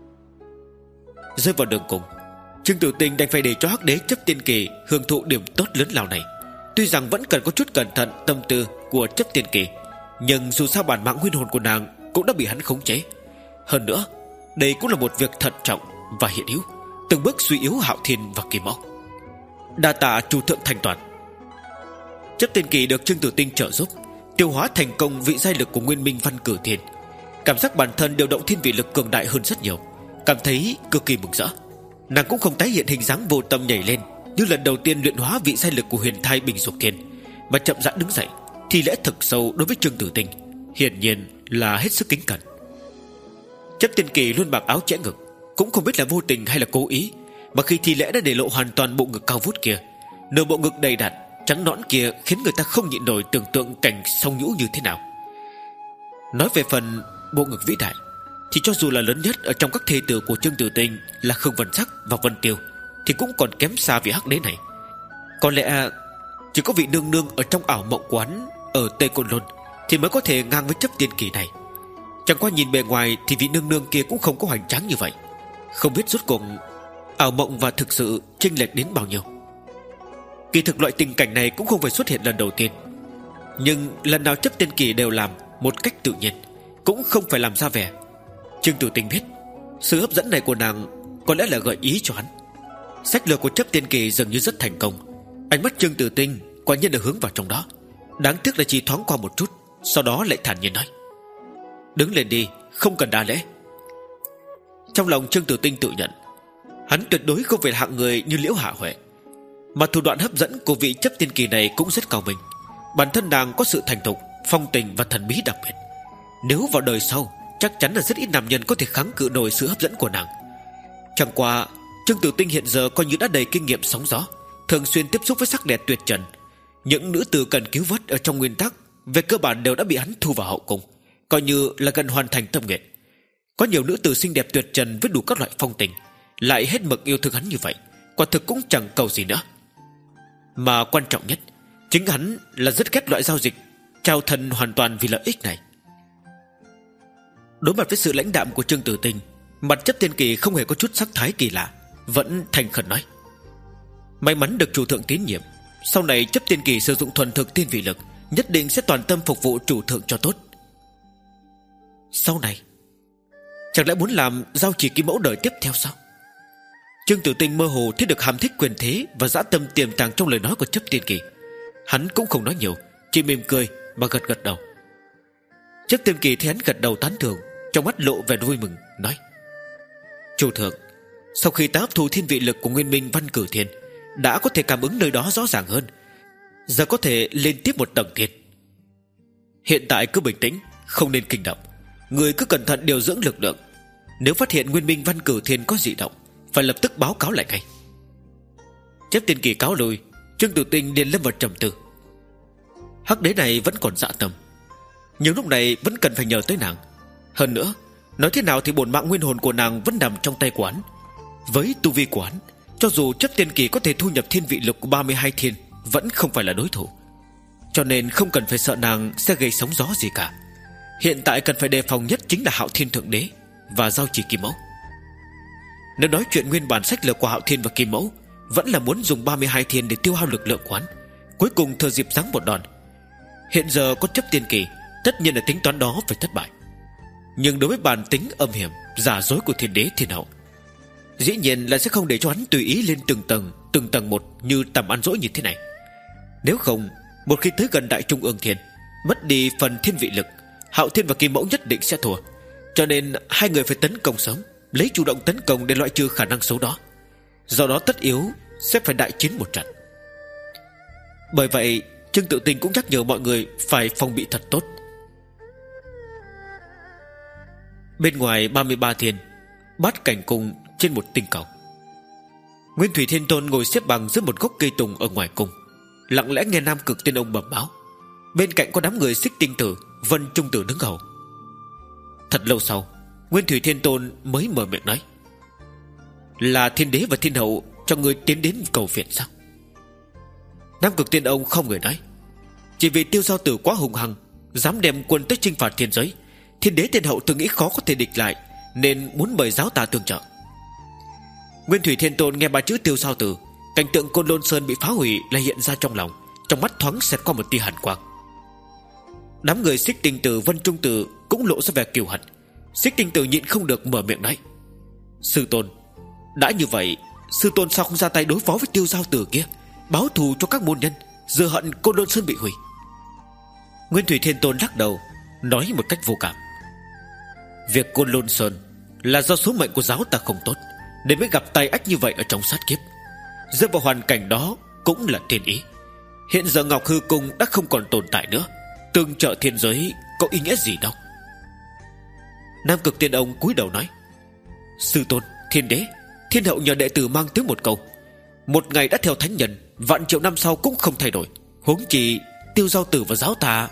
Rơi vào đường cùng, Trương Tử Tinh đành phải để cho Hắc Đế chấp tiên kỳ hưởng thụ điểm tốt lớn lao này. Tuy rằng vẫn cần có chút cẩn thận tâm tư của chấp tiên kỳ, nhưng dù sao bản mạng nguyên hồn của nàng cũng đã bị hắn khống chế. Hơn nữa, đây cũng là một việc thận trọng và hiện hữu, từng bước suy yếu Hạo Thiên và Kim Mẫu. Đa tạ chủ thượng thành toàn. Chấp tiên kỳ được Trương Tử Tinh trợ giúp, tiêu hóa thành công vị giai lực của Nguyên Minh Văn Cử Thiên, cảm giác bản thân điều động thiên vị lực cường đại hơn rất nhiều, cảm thấy cực kỳ mừng rỡ. Nàng cũng không tái hiện hình dáng vô tâm nhảy lên như lần đầu tiên luyện hóa vị giai lực của Huyền Thai Bình Dục Thiên, mà chậm rãi đứng dậy, thi lễ thực sâu đối với Trương Tử Tinh, hiển nhiên là hết sức kính cẩn. Chấp tiên kỳ luôn mặc áo chẽ ngực, cũng không biết là vô tình hay là cố ý, mà khi thi lễ đã để lộ hoàn toàn bộ ngực cao vút kia. Nửa bộ ngực đầy đặn trắng nõn kia khiến người ta không nhịn nổi tưởng tượng cảnh song nhũ như thế nào. Nói về phần bộ ngực vĩ đại, thì cho dù là lớn nhất ở trong các thê tử của Trương Tử Tinh là Khương Vân Sắc và Vân Tiêu, thì cũng còn kém xa vị Hắc Đế này. Có lẽ chỉ có vị nương nương ở trong ảo mộng quán ở Tây Côn Lôn thì mới có thể ngang với chấp tiên kỳ này. Chẳng qua nhìn bề ngoài thì vị nương nương kia cũng không có hoành tráng như vậy. Không biết rốt cuộc ảo mộng và thực sự chênh lệch đến bao nhiêu. Kỳ thực loại tình cảnh này cũng không phải xuất hiện lần đầu tiên, nhưng lần nào chấp tiên kỳ đều làm một cách tự nhiên, cũng không phải làm ra vẻ. Trương Tử Tinh biết sự hấp dẫn này của nàng có lẽ là gợi ý cho hắn. Sách lược của chấp tiên kỳ dường như rất thành công. Ánh mắt Trương Tử Tinh quả nhiên là hướng vào trong đó. Đáng tiếc là chỉ thoáng qua một chút, sau đó lại thản nhiên nói: đứng lên đi, không cần đa lễ. Trong lòng Trương Tử Tinh tự nhận hắn tuyệt đối không phải hạng người như Liễu Hạ Huệ, mà thủ đoạn hấp dẫn của vị chấp tiên kỳ này cũng rất cao minh. Bản thân nàng có sự thành thục, phong tình và thần bí đặc biệt. Nếu vào đời sau, chắc chắn là rất ít nam nhân có thể kháng cự nổi sự hấp dẫn của nàng. Chẳng qua Trương Tử Tinh hiện giờ coi như đã đầy kinh nghiệm sóng gió, thường xuyên tiếp xúc với sắc đẹp tuyệt trần. Những nữ tử cần cứu vớt ở trong nguyên tắc về cơ bản đều đã bị hắn thu vào hậu cung, coi như là gần hoàn thành tâm nguyện. Có nhiều nữ tử xinh đẹp tuyệt trần với đủ các loại phong tình, lại hết mực yêu thương hắn như vậy, quả thực cũng chẳng cầu gì nữa. Mà quan trọng nhất, chính hắn là rất ghét loại giao dịch trao thân hoàn toàn vì lợi ích này. Đối mặt với sự lãnh đạm của Trương Tử Tinh, mặt chấp tiên kỳ không hề có chút sắc thái kỳ lạ, vẫn thành khẩn nói: may mắn được chủ thượng tín nhiệm, sau này chấp tiên kỳ sử dụng thuần thực thiên vị lực, nhất định sẽ toàn tâm phục vụ chủ thượng cho tốt. Sau này chẳng lẽ muốn làm giao chỉ Kim Mẫu đời tiếp theo sao? Trương Tử Tinh mơ hồ thấy được hàm thích quyền thế và dã tâm tiềm tàng trong lời nói của chấp tiên kỳ. Hắn cũng không nói nhiều, chỉ mỉm cười mà gật gật đầu. Chấp tiên kỳ thấy hắn gật đầu tán thưởng, trong mắt lộ vẻ vui mừng, nói: chủ thượng, sau khi ta hấp thu thiên vị lực của Nguyên Minh Văn Cử Thiên, đã có thể cảm ứng nơi đó rõ ràng hơn, giờ có thể lên tiếp một tầng thiên. Hiện tại cứ bình tĩnh, không nên kinh động. Người cứ cẩn thận điều dưỡng lực lượng, nếu phát hiện Nguyên Minh Văn Cử Thiên có dị động, phải lập tức báo cáo lại ngay. Chấp tiên kỳ cáo lui, Trương Tử Tinh liền lâm vào trầm tư. Hắc Đế này vẫn còn dạ tâm. Nhưng lúc này vẫn cần phải nhờ tới nàng. Hơn nữa, nói thế nào thì bổn mạng nguyên hồn của nàng vẫn nằm trong tay của hắn. Với tu vi của hắn, cho dù chấp tiên kỳ có thể thu nhập thiên vị lực của ba mươi hai thiên, vẫn không phải là đối thủ. Cho nên không cần phải sợ nàng sẽ gây sóng gió gì cả. Hiện tại cần phải đề phòng nhất chính là Hạo Thiên Thượng Đế và Giao Chỉ Kim Mẫu. Nếu nói chuyện nguyên bản sách lược của Hạo Thiên và Kim Mẫu vẫn là muốn dùng ba mươi hai thiên để tiêu hao lực lượng quán, cuối cùng thừa dịp giáng một đòn. Hiện giờ có chấp tiên kỳ, tất nhiên là tính toán đó phải thất bại. Nhưng đối với bản tính âm hiểm giả dối của Thiên Đế Thiên Hậu, dĩ nhiên là sẽ không để cho hắn tùy ý lên từng tầng Từng tầng một như tầm ăn dỗi như thế này. Nếu không, một khi tới gần Đại Trung ương Thiên, mất đi phần thiên vị lực, Hạo Thiên và Kim Mẫu nhất định sẽ thua. Cho nên hai người phải tấn công sớm, lấy chủ động tấn công để loại trừ khả năng xấu đó. Do đó tất yếu sẽ phải đại chiến một trận. Bởi vậy Trương Tự Tình cũng nhắc nhở mọi người phải phòng bị thật tốt. Bên ngoài ba mươi ba thiên, Bát Cảnh Cung trên một tinh cầu, Nguyên Thủy Thiên Tôn ngồi xếp bằng dưới một gốc cây tùng ở ngoài cung, lặng lẽ nghe Nam Cực Tiên Ông bẩm báo. Bên cạnh có đám người Xích Tinh Tử, Vân Trung Tử đứng hầu. Thật lâu sau, Nguyên Thủy Thiên Tôn mới mở miệng nói: là Thiên Đế và Thiên Hậu cho người tiến đến cầu viện sao? Nam Cực Tiên Ông không người nói: chỉ vì Tiêu Giao Tử quá hùng hăng, dám đem quân tới chinh phạt thiên giới, Thiên Đế Thiên Hậu từng nghĩ khó có thể địch lại, nên muốn mời giáo ta tương trợ. Nguyên Thủy Thiên Tôn nghe ba chữ Tiêu Giao Tử, cảnh tượng Côn Lôn Sơn bị phá hủy lại hiện ra trong lòng, trong mắt thoáng xẹt qua một tia hàn quang. Đám người Xích Tinh Tử, Vân Trung Tử cũng lộ ra vẻ kiêu hận. Xích Tinh Tử nhịn không được mở miệng nói: sư tôn, đã như vậy, sư tôn sao không ra tay đối phó với Tiêu Giao Tử kia, báo thù cho các môn nhân, giờ hận Côn Lôn Sơn bị hủy? Nguyên Thủy Thiên Tôn lắc đầu, nói một cách vô cảm: việc Côn Lôn Sơn là do số mệnh của giáo ta không tốt, nên mới gặp tai ách như vậy ở trong sát kiếp. Rơi vào hoàn cảnh đó cũng là thiên ý. Hiện giờ Ngọc Hư Cung đã không còn tồn tại nữa, tương trợ thiên giới có ý nghĩa gì đâu. Nam Cực Tiên Ông cúi đầu nói: sư tôn, Thiên Đế, Thiên Hậu nhờ đệ tử mang tiếng một câu, một ngày đã theo thánh nhân, vạn triệu năm sau cũng không thay đổi, huống chi Tiêu Giao Tử và giáo ta.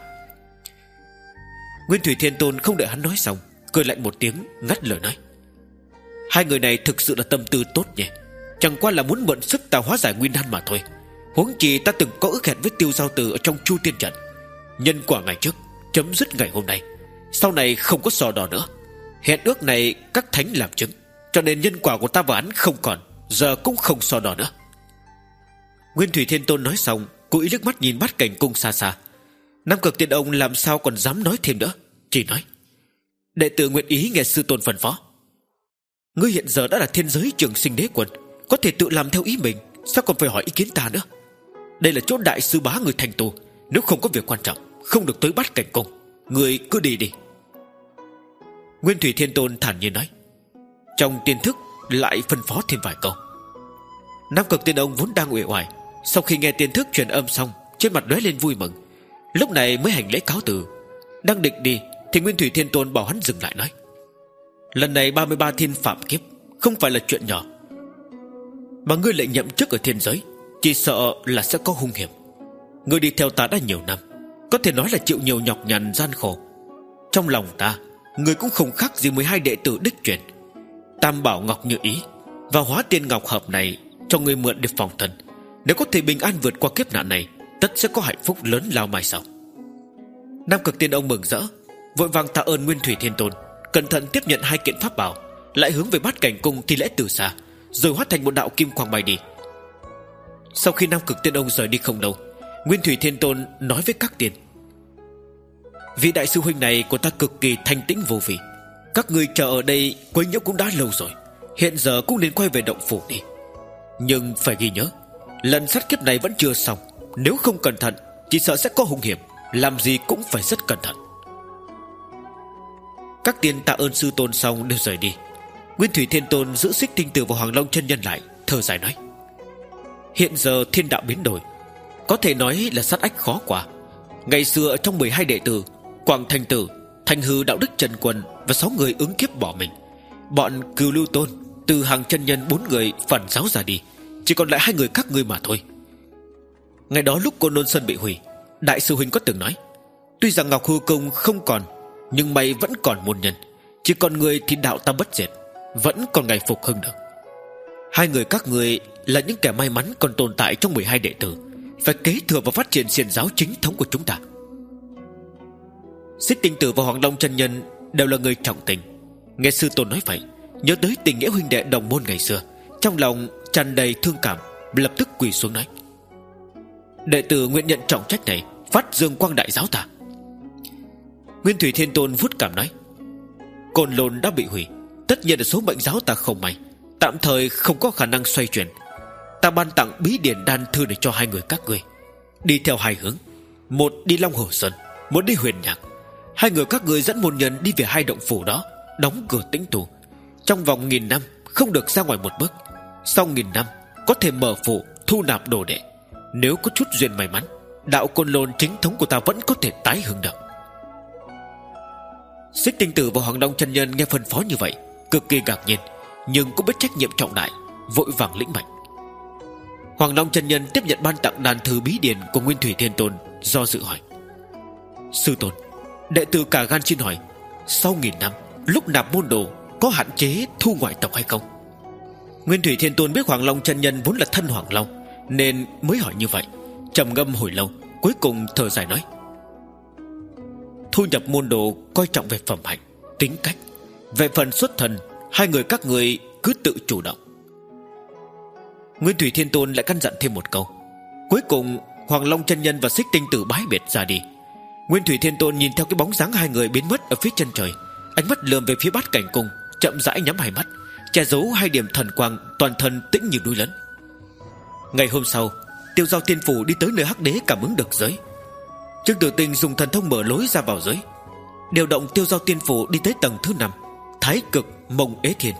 Nguyên Thủy Thiên Tôn không đợi hắn nói xong, cười lạnh một tiếng, ngắt lời nói: hai người này thực sự là tâm tư tốt nhỉ, chẳng qua là muốn mượn sức ta hóa giải nguyên nan mà thôi. Huống chi ta từng có ước hẹn với Tiêu Giao Tử ở trong Chu Tiên Trận, nhân quả ngày trước chấm dứt ngày hôm nay, sau này không có sò đỏ nữa. Hẹn ước này các thánh làm chứng, cho nên nhân quả của ta và hắn không còn, giờ cũng không sò đỏ nữa. Nguyên Thủy Thiên Tôn nói xong, cố ý liếc mắt nhìn Bát Cảnh Cung xa xa. Nam Cực Tiên Ông làm sao còn dám nói thêm nữa, chỉ nói: đệ tử nguyện ý nghe sư tôn phân phó. Ngươi hiện giờ đã là thiên giới trường sinh đế quân, có thể tự làm theo ý mình, sao còn phải hỏi ý kiến ta nữa? Đây là chỗ đại sư bá người thành tu, nếu không có việc quan trọng, không được tới Bát Cảnh Cung. Ngươi cứ đi đi. Nguyên Thủy Thiên Tôn thản nhiên nói. Trong tiên thức lại phân phó thêm vài câu. Nam Cực Tiên Ông vốn đang uể oải, sau khi nghe tiên thức truyền âm xong, trên mặt lóe lên vui mừng, lúc này mới hành lễ cáo từ. Đang định đi thì Nguyên Thủy Thiên Tôn bảo hắn dừng lại nói: lần này ba mươi ba thiên phạm kiếp không phải là chuyện nhỏ, mà ngươi lại nhậm chức ở thiên giới, chỉ sợ là sẽ có hung hiểm. Ngươi đi theo ta đã nhiều năm, có thể nói là chịu nhiều nhọc nhằn gian khổ. Trong lòng ta, ngươi cũng không khác gì mười hai đệ tử đích truyền. Tam bảo ngọc như ý và hóa tiên ngọc hợp này cho ngươi mượn để phòng thân. Nếu có thể bình an vượt qua kiếp nạn này, tất sẽ có hạnh phúc lớn lao mai sau. Nam Cực Tiên Ông mừng rỡ, vội vàng tạ ơn Nguyên Thủy Thiên Tôn, cẩn thận tiếp nhận hai kiện pháp bảo, lại hướng về Bát Cảnh Cung thi lễ từ xa, rồi hóa thành một đạo kim quang bay đi. Sau khi Nam Cực Tiên Ông rời đi không lâu, Nguyên Thủy Thiên Tôn nói với các tiên: vị đại sư huynh này của ta cực kỳ thanh tĩnh vô vị, các ngươi chờ ở đây quấy nhiễu cũng đã lâu rồi, hiện giờ cũng nên quay về động phủ đi. Nhưng phải ghi nhớ, lần sát kiếp này vẫn chưa xong, nếu không cẩn thận chỉ sợ sẽ có hung hiểm, làm gì cũng phải rất cẩn thận. Các tiên tạ ơn sư tôn xong đều rời đi. Nguyên Thủy Thiên Tôn giữ Xích Tinh Tử và Hoàng Long chân nhân lại, thở dài nói: hiện giờ thiên đạo biến đổi, có thể nói là sát ách khó qua. Ngày xưa ở trong mười hai đệ tử, Quảng Thành Tử, Thành Hư Đạo Đức Trần Quân và sáu người ứng kiếp bỏ mình. Bọn Cừu Lưu Tôn, Từ Hàng chân nhân bốn người phản giáo ra đi, chỉ còn lại hai người các ngươi mà thôi. Ngày đó lúc Côn Lôn Sơn bị hủy, đại sư huynh có từng nói: Tuy rằng Ngọc Hư Cung không còn, nhưng mày vẫn còn môn nhân. Chỉ còn người thì đạo ta bất diệt, vẫn còn ngày phục hưng được. Hai người các người là những kẻ may mắn còn tồn tại trong mười hai đệ tử, phải kế thừa và phát triển xiển giáo chính thống của chúng ta. Xích Tinh Tử và Hoàng Long chân nhân đều là người trọng tình. Nghe sư tôn nói vậy, nhớ tới tình nghĩa huynh đệ đồng môn ngày xưa, trong lòng tràn đầy thương cảm, lập tức quỳ xuống nói: đệ tử nguyện nhận trọng trách này, phát dương quang đại giáo ta. Nguyên Thủy Thiên Tôn vuốt cảm nói: Côn Lôn đã bị hủy, tất nhiên là số mệnh giáo ta không may, tạm thời không có khả năng xoay chuyển. Ta ban tặng bí điển đan thư để cho hai người các ngươi, đi theo hai hướng: một đi Long Hồ Sơn, một đi Huyền Nhạc. Hai người các ngươi dẫn môn nhân đi về hai động phủ đó, đóng cửa tĩnh tu. Trong vòng nghìn năm không được ra ngoài một bước. Sau nghìn năm có thể mở phủ thu nạp đồ đệ. Nếu có chút duyên may mắn, đạo Côn Lôn chính thống của ta vẫn có thể tái hưng được. Xích Tinh Tử và Hoàng Long chân nhân nghe phân phó như vậy, cực kỳ ngạc nhiên, nhưng cũng biết trách nhiệm trọng đại, vội vàng lĩnh mệnh. Hoàng Long chân nhân tiếp nhận ban tặng đàn thư bí điển của Nguyên Thủy Thiên Tôn, do dự hỏi: sư tôn, đệ tử cả gan xin hỏi, sau nghìn năm lúc nạp môn đồ có hạn chế thu ngoại tộc hay không? Nguyên Thủy Thiên Tôn biết Hoàng Long chân nhân vốn là thân Hoàng Long, nên mới hỏi như vậy. Trầm ngâm hồi lâu, cuối cùng thở dài nói: thu nhập môn đồ coi trọng về phẩm hạnh, tính cách. Về phần xuất thân, hai người các người cứ tự chủ động. Nguyên Thủy Thiên Tôn lại căn dặn thêm một câu. Cuối cùng Hoàng Long chân nhân và Xích Tinh Tử bái biệt ra đi. Nguyên Thủy Thiên Tôn nhìn theo cái bóng dáng hai người biến mất ở phía chân trời, ánh mắt lườm về phía Bát Cảnh Cung, chậm rãi nhắm hai mắt, che giấu hai điểm thần quang, toàn thân tĩnh như núi lớn. Ngày hôm sau, Tiêu Giao Tiên Phủ đi tới nơi Hắc Đế cảm ứng được giới. Trương Tử Tinh dùng thần thông mở lối ra vào giới, điều động Tiêu Giao Tiên Phủ đi tới tầng thứ năm, Thái Cực Mông Ế Thiên.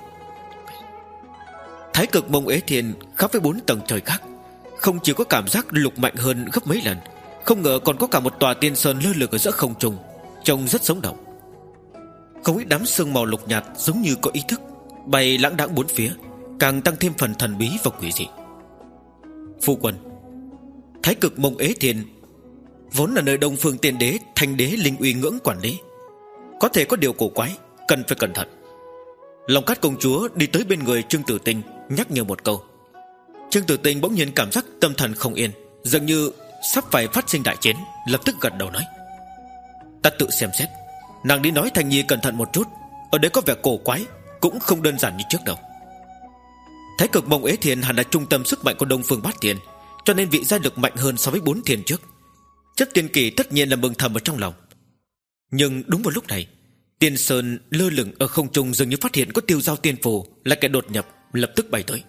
Thái Cực Mông Ế Thiên khác với bốn tầng trời khác, không chỉ có cảm giác lục mạnh hơn gấp mấy lần, không ngờ còn có cả một tòa tiên sơn lơ lửng ở giữa không trung, trông rất sống động. Không ít đám sương màu lục nhạt giống như có ý thức, bay lãng đãng bốn phía, càng tăng thêm phần thần bí và quỷ dị. Phu quân, Thái Cực Mông Ế Thiên vốn là nơi Đông Phương Tiên Đế, Thanh Đế Linh Uy ngưỡng quản lý, có thể có điều cổ quái, cần phải cẩn thận. Long Cát công chúa đi tới bên người Trương Tử Tinh, nhắc nhở một câu. Trương Tử Tinh bỗng nhiên cảm giác tâm thần không yên, dường như sắp phải phát sinh đại chiến, lập tức gật đầu nói: ta tự xem xét. Nàng đi nói Thanh Nhi cẩn thận một chút, ở đây có vẻ cổ quái, cũng không đơn giản như trước đâu. Thái Cực Mông Ế Thiên hẳn là trung tâm sức mạnh của Đông Phương Bát Thiên, cho nên vị gia lực mạnh hơn so với bốn thiên trước. Chất Tiên Kỳ tất nhiên là mừng thầm ở trong lòng. Nhưng đúng vào lúc này, Tiên Sơn lơ lửng ở không trung dường như phát hiện có Tiêu Giao Tiên Phù là kẻ đột nhập, lập tức bay tới.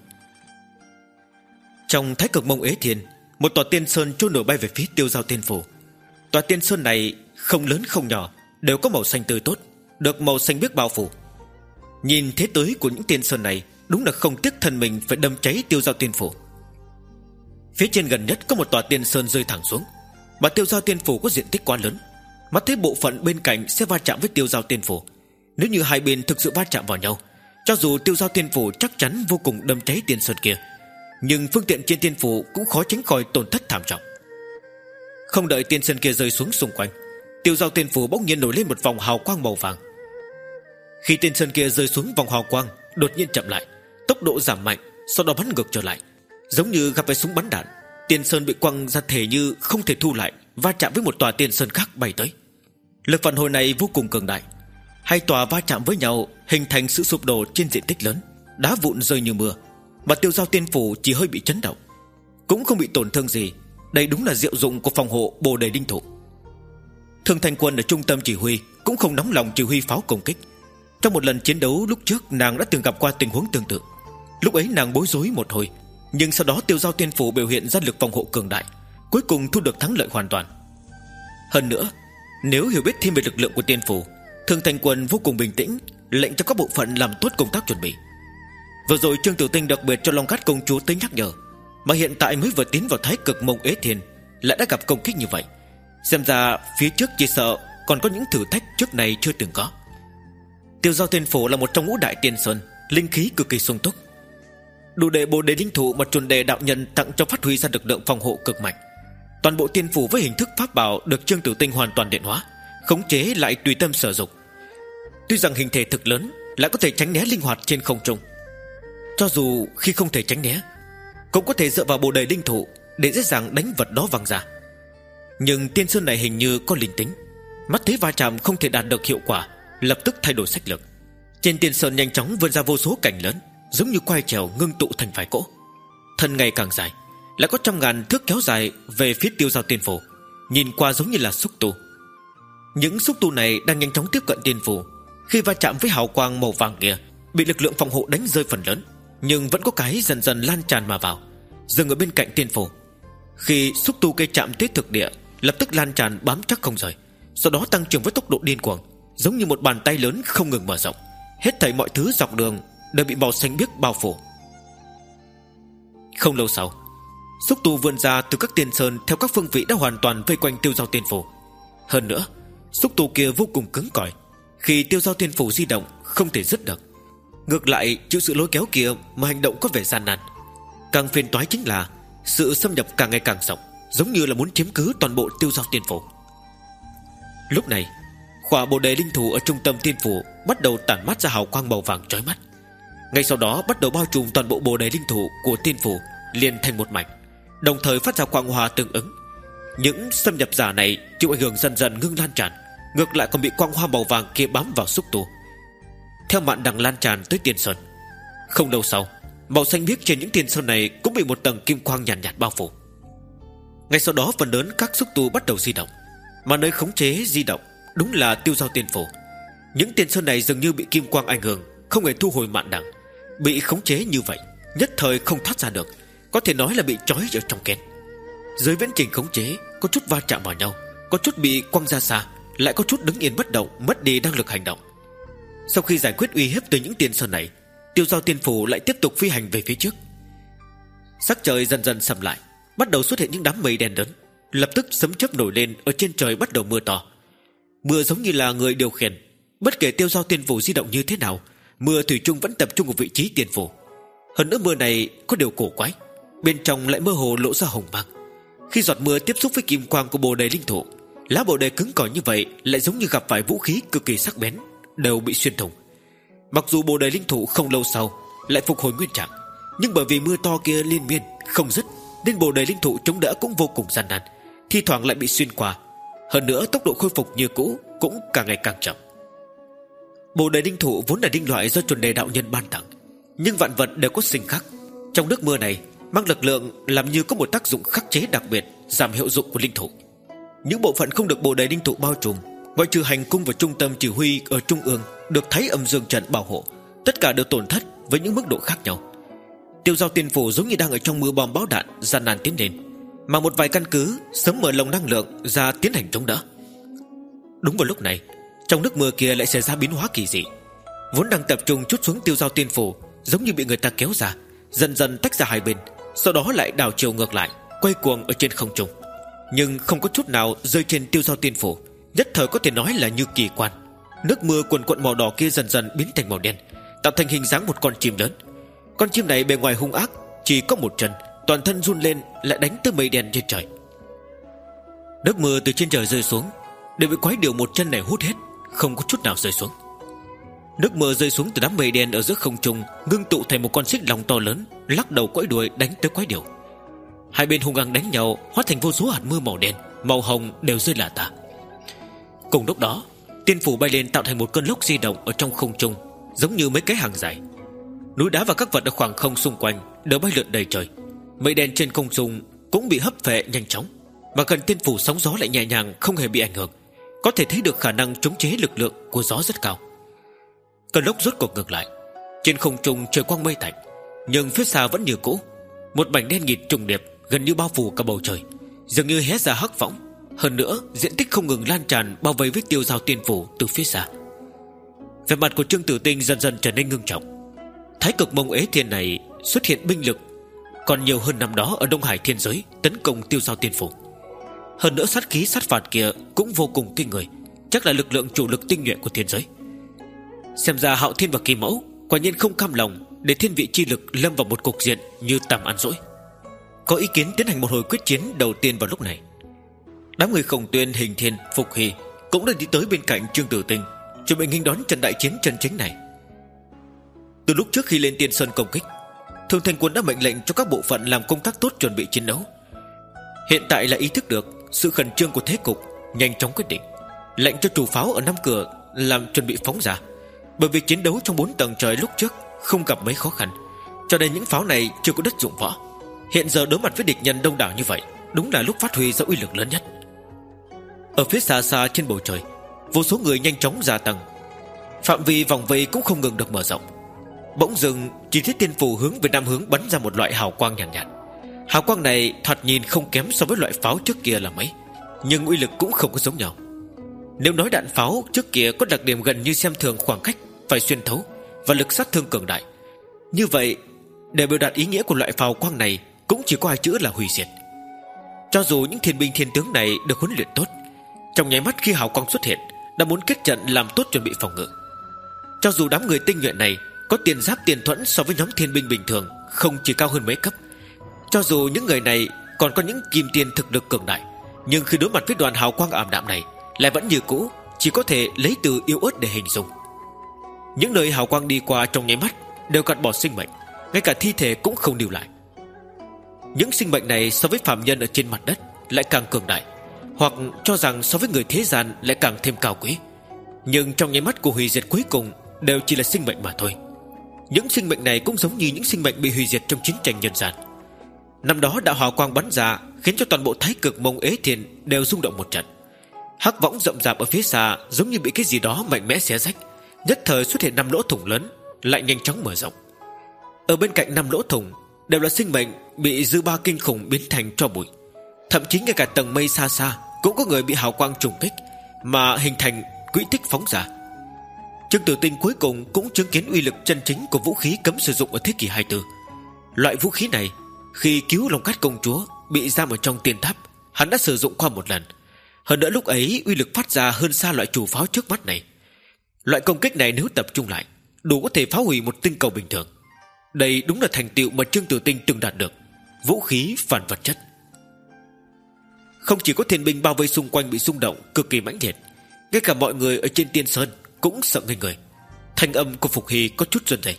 Trong Thái Cực Mông Ế Thiên, một tòa Tiên Sơn trôi nổi bay về phía Tiêu Giao Tiên Phù. Tòa Tiên Sơn này không lớn không nhỏ, đều có màu xanh tươi tốt, được màu xanh biếc bao phủ. Nhìn thế tới của những Tiên Sơn này, đúng là không tiếc thân mình phải đâm cháy Tiêu Giao Tiên Phù. Phía trên gần nhất có một tòa Tiên Sơn rơi thẳng xuống, mà Tiêu Giao Tiên Phù có diện tích quá lớn, mắt thấy bộ phận bên cạnh sẽ va chạm với Tiêu Giao Tiên Phù. Nếu như hai bên thực sự va chạm vào nhau, cho dù Tiêu Giao Tiên Phù chắc chắn vô cùng đâm cháy Tiên Sơn kia, nhưng phương tiện trên Tiên Phù cũng khó tránh khỏi tổn thất thảm trọng. Không đợi Tiên Sơn kia rơi xuống xung quanh, Tiêu Giao Tiên Phù bỗng nhiên nổi lên một vòng hào quang màu vàng. Khi Tiên Sơn kia rơi xuống, vòng hào quang đột nhiên chậm lại, tốc độ giảm mạnh, sau đó bắn ngược trở lại, giống như gặp phải súng bắn đạn. Tiên Sơn bị quăng ra thể như không thể thu lại, va chạm với một tòa Tiên Sơn khác bay tới. Lực phản hồi này vô cùng cường đại, hai tòa va chạm với nhau hình thành sự sụp đổ trên diện tích lớn, đá vụn rơi như mưa, mà Tiêu Giao Tiên Phù chỉ hơi bị chấn động, cũng không bị tổn thương gì. Đây đúng là diệu dụng của phòng hộ Bồ Đề Đinh Thụ. Thương Thanh Quân ở trung tâm chỉ huy cũng không nóng lòng chỉ huy pháo công kích. Trong một lần chiến đấu lúc trước, nàng đã từng gặp qua tình huống tương tự. Lúc ấy nàng bối rối một hồi, nhưng sau đó Tiêu Giao Tiên Phù biểu hiện ra lực phòng hộ cường đại, cuối cùng thu được thắng lợi hoàn toàn. Hơn nữa, nếu hiểu biết thêm về lực lượng của Tiên Phù, Thương Thanh Quân vô cùng bình tĩnh, lệnh cho các bộ phận làm tốt công tác chuẩn bị. Vừa rồi Trương Tử Tinh đặc biệt cho Long Cát công chúa tới nhắc nhở, mà hiện tại mới vừa tiến vào Thái Cực Mông Ế Thiên lại đã gặp công kích như vậy, xem ra phía trước chỉ sợ còn có những thử thách trước này chưa từng có. Tiêu Giao Tiên Phù là một trong ngũ đại tiên sơn, linh khí cực kỳ sung túc, đủ để Bồ Đề Linh Thụ mà chuẩn đề đạo nhân tặng cho phát huy ra lực lượng phòng hộ cực mạnh. Toàn bộ tiên phủ với hình thức pháp bảo được Trương Tử Tinh hoàn toàn điện hóa, khống chế lại tùy tâm sử dụng. Tuy rằng hình thể thực lớn, lại có thể tránh né linh hoạt trên không trung. Cho dù khi không thể tránh né, cũng có thể dựa vào bồ đề linh thụ để dễ dàng đánh vật đó văng ra. Nhưng tiên sơn này hình như có linh tính, mắt thấy va chạm không thể đạt được hiệu quả, lập tức thay đổi sách lược. Trên tiên sơn nhanh chóng vươn ra vô số cành lớn, giống như quai trèo ngưng tụ thành vài cỗ. Thân ngày càng dài, lại có trăm ngàn thước kéo dài về phía tiêu giao tiên phủ, nhìn qua giống như là xúc tu. Những xúc tu này đang nhanh chóng tiếp cận tiên phủ. Khi va chạm với hào quang màu vàng kia, bị lực lượng phòng hộ đánh rơi phần lớn, nhưng vẫn có cái dần dần lan tràn mà vào, dừng ở bên cạnh tiên phủ. Khi xúc tu cây chạm tới thực địa, lập tức lan tràn bám chắc không rời, sau đó tăng trưởng với tốc độ điên cuồng, giống như một bàn tay lớn không ngừng mở rộng. Hết thảy mọi thứ dọc đường đều bị màu xanh biếc bao phủ. Không lâu sau, xúc tu vươn ra từ các tiên sơn theo các phương vị đã hoàn toàn vây quanh tiêu giao tiên phủ. Hơn nữa, xúc tu kia vô cùng cứng cỏi, khi tiêu giao tiên phủ di động không thể dứt được. Ngược lại, chịu sự lôi kéo kia mà hành động có vẻ gian nan. Càng phiền toái chính là sự xâm nhập càng ngày càng rộng, giống như là muốn chiếm cứ toàn bộ tiêu giao tiên phủ. Lúc này, khỏa bồ đề linh thụ ở trung tâm tiên phủ bắt đầu tản mát ra hào quang màu vàng chói mắt. Ngay sau đó bắt đầu bao trùm toàn bộ bồ đề linh thụ của tiên phủ liền thành một mảnh, đồng thời phát ra quang hoa tương ứng. Những xâm nhập giả này chịu ảnh hưởng dần dần ngưng lan tràn, ngược lại còn bị quang hoa màu vàng kia bám vào xúc tu, theo mạn đằng lan tràn tới tiên sơn. Không lâu sau, màu xanh biếc trên những tiên sơn này cũng bị một tầng kim quang nhàn nhạt, nhạt bao phủ. Ngay sau đó phần lớn các xúc tu bắt đầu di động, mà nơi khống chế di động đúng là tiêu giao tiên phủ. Những tiên sơn này dường như bị kim quang ảnh hưởng, không hề thu hồi mạn đằng, bị khống chế như vậy nhất thời không thoát ra được, có thể nói là bị trói ở trong kén. Dưới viễn trình khống chế, có chút va chạm vào nhau, có chút bị quăng ra xa, lại có chút đứng yên bất động, mất đi năng lực hành động. Sau khi giải quyết uy hiếp từ những tiên sơn này, tiêu giao tiên phủ lại tiếp tục phi hành về phía trước. Sắc trời dần dần sầm lại, bắt đầu xuất hiện những đám mây đen lớn. Lập tức sấm chớp nổi lên, ở trên trời bắt đầu mưa to. Mưa giống như là người điều khiển, bất kể tiêu giao tiên phủ di động như thế nào, mưa thủy chung vẫn tập trung ở vị trí tiên phủ. Hơn nữa mưa này có điều cổ quái, bên trong lại mơ hồ lộ ra hồng mang. Khi giọt mưa tiếp xúc với kim quang của bồ đề linh thụ, lá bồ đề cứng cỏi như vậy lại giống như gặp phải vũ khí cực kỳ sắc bén, đều bị xuyên thủng. Mặc dù bồ đề linh thụ không lâu sau lại phục hồi nguyên trạng, nhưng bởi vì mưa to kia liên miên không dứt, nên bồ đề linh thụ chống đỡ cũng vô cùng gian nan, thi thoảng lại bị xuyên qua. Hơn nữa tốc độ khôi phục như cũ cũng càng ngày càng chậm. Bồ đề linh thụ vốn là đinh loại do chuẩn đề đạo nhân ban tặng, nhưng vạn vật đều có sinh khắc. Trong nước mưa này mang lực lượng làm như có một tác dụng khắc chế đặc biệt, giảm hiệu dụng của linh thụ. Những bộ phận không được bồ đề linh thụ bao trùm, ngoại trừ hành cung và trung tâm chỉ huy ở trung ương được Thái Âm Dương Trận bảo hộ, tất cả đều tổn thất với những mức độ khác nhau. Tiêu giao tiên phủ giống như đang ở trong mưa bom bão đạn, gian nan tiến lên, mà một vài căn cứ sớm mở lồng năng lượng ra tiến hành chống đỡ. Đúng vào lúc này, trong nước mưa kia lại xảy ra biến hóa kỳ dị. Vốn đang tập trung chút xuống tiêu giao tiên phủ giống như bị người ta kéo ra, dần dần tách ra hai bên, sau đó lại đảo chiều ngược lại, quay cuồng ở trên không trung, nhưng không có chút nào rơi trên tiêu giao tiên phủ. Nhất thời có thể nói là như kỳ quan. Nước mưa cuồn cuộn màu đỏ kia dần dần biến thành màu đen, tạo thành hình dáng một con chim lớn. Con chim này bề ngoài hung ác, chỉ có một chân, toàn thân run lên lại đánh tới mây đen trên trời. Nước mưa từ trên trời rơi xuống đều bị quái điều một chân này hút hết, không có chút nào rơi xuống. Nước mưa rơi xuống từ đám mây đen ở giữa không trung, ngưng tụ thành một con xích long to lớn, lắc đầu quẫy đuôi đánh tới quái điều. Hai bên hung hăng đánh nhau, hóa thành vô số hạt mưa màu đen, màu hồng đều rơi lả tả. Cùng lúc đó, tiên phủ bay lên tạo thành một cơn lốc di động ở trong không trung, giống như mấy cái hàng dài. Núi đá và các vật ở khoảng không xung quanh đều bay lượn đầy trời. Mây đen trên không trung cũng bị hấp phệ nhanh chóng, mà gần tiên phủ sóng gió lại nhẹ nhàng, không hề bị ảnh hưởng, có thể thấy được khả năng chống chế lực lượng của gió rất cao. Cơn lốc rốt cuộc ngược lại, trên không trung trời quang mây tạnh, nhưng phía xa vẫn như cũ, một mảnh đen nghịt trùng điệp gần như bao phủ cả bầu trời, dường như hé ra hắc võng. Hơn nữa diện tích không ngừng lan tràn bao vây với tiêu giao tiên phủ từ phía xa. Vẻ mặt của Trương Tử Tinh dần dần trở nên ngưng trọng. Thái cực Mông Ế Thiên này xuất hiện binh lực còn nhiều hơn năm đó ở Đông Hải thiên giới tấn công tiêu giao tiên phủ. Hơn nữa sát khí sát phạt kia cũng vô cùng kinh người, chắc là lực lượng chủ lực tinh nhuệ của thiên giới. Xem ra Hạo Thiên và Kỳ Mẫu quả nhiên không cam lòng để thiên vị chi lực lâm vào một cục diện như tầm ăn dỗi. Có ý kiến tiến hành một hồi quyết chiến đầu tiên vào lúc này, Đám người Khổng Tuyên, Hình Thiên, Phục Hy cũng đã đi tới bên cạnh Trương Tử Tinh, chuẩn bị nghênh đón trận đại chiến chân chính này. Từ lúc trước khi lên Tiên Sơn công kích, Thương Thành Quân đã mệnh lệnh cho các bộ phận làm công tác tốt chuẩn bị chiến đấu. Hiện tại là ý thức được sự khẩn trương của thế cục, nhanh chóng quyết định lệnh cho chủ pháo ở năm cửa làm chuẩn bị phóng ra. Bởi vì chiến đấu trong bốn tầng trời lúc trước không gặp mấy khó khăn, cho nên những pháo này chưa có đất dụng võ. Hiện giờ đối mặt với địch nhân đông đảo như vậy, đúng là lúc phát huy ra uy lực lớn nhất. Ở phía xa xa trên bầu trời, vô số người nhanh chóng gia tăng, phạm vi vòng vây cũng không ngừng được mở rộng. Bỗng dưng chỉ thấy tiên phù hướng về nam hướng bắn ra một loại hào quang nhàn nhạt, nhạt. Hào quang này thoạt nhìn không kém so với loại pháo trước kia là mấy, nhưng uy lực cũng không có giống nhau. Nếu nói đạn pháo trước kia có đặc điểm gần như xem thường khoảng cách phải xuyên thấu và lực sát thương cường đại, như vậy để biểu đạt ý nghĩa của loại pháo quang này cũng chỉ có hai chữ là hủy diệt. Cho dù những thiên binh thiên tướng này được huấn luyện tốt, trong nháy mắt khi hào quang xuất hiện đã muốn kết trận làm tốt chuẩn bị phòng ngự. Cho dù đám người tinh nhuệ này có tiền giáp tiền thuẫn so với nhóm thiên binh bình thường không chỉ cao hơn mấy cấp, cho dù những người này còn có những kim tiền thực lực cường đại, nhưng khi đối mặt với đoàn hào quang ảm đạm này lại vẫn như cũ, chỉ có thể lấy từ yếu ớt để hình dung. Những nơi hào quang đi qua trong nháy mắt đều cắt bỏ sinh mệnh, ngay cả thi thể cũng không lưu lại. Những sinh mệnh này so với phàm nhân ở trên mặt đất lại càng cường đại, hoặc cho rằng so với người thế gian lại càng thêm cao quý. Nhưng trong nháy mắt của hủy diệt cuối cùng đều chỉ là sinh mệnh mà thôi. Những sinh mệnh này cũng giống như những sinh mệnh bị hủy diệt trong chiến tranh nhân gian. Năm đó đạo hào quang bắn ra khiến cho toàn bộ thái cực Mông Ế Thiên đều rung động một trận. Hắc võng rậm rạp ở phía xa giống như bị cái gì đó mạnh mẽ xé rách, nhất thời xuất hiện năm lỗ thủng lớn, lại nhanh chóng mở rộng. Ở bên cạnh năm lỗ thủng đều là sinh mệnh bị dư ba kinh khủng biến thành tro bụi. Thậm chí ngay cả tầng mây xa xa cũng có người bị hào quang trùng kích mà hình thành quỹ tích phóng ra. Trương Tử Tinh cuối cùng cũng chứng kiến uy lực chân chính của vũ khí cấm sử dụng ở thế kỷ hai mươi tư. Loại vũ khí này khi cứu Long Cát công chúa bị giam ở trong tiên tháp, hắn đã sử dụng qua một lần. Hơn nữa lúc ấy uy lực phát ra hơn xa loại chủ pháo trước mắt này. Loại công kích này nếu tập trung lại đủ có thể phá hủy một tinh cầu bình thường. Đây đúng là thành tựu mà Trương Tử Tinh từng đạt được, vũ khí phản vật chất. Không chỉ có thiên binh bao vây xung quanh bị rung động cực kỳ mãnh liệt, ngay cả mọi người ở trên Tiên Sơn cũng sợ ngây người. Thanh âm của Phục Hy có chút run rẩy.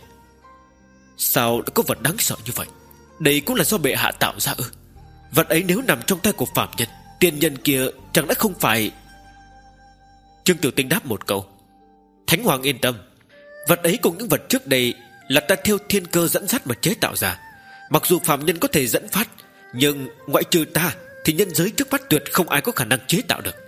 Sao lại có vật đáng sợ như vậy? Đây cũng là do bệ hạ tạo ra ư? Vật ấy nếu nằm trong tay của phạm nhân, tiên nhân kia chẳng lẽ không phải... Trương Tử Tinh đáp một câu. Thánh Hoàng yên tâm, vật ấy cùng những vật trước đây là ta theo thiên cơ dẫn dắt mà chế tạo ra. Mặc dù phạm nhân có thể dẫn phát, nhưng ngoại trừ ta thì nhân giới trước mắt tuyệt không ai có khả năng chế tạo được.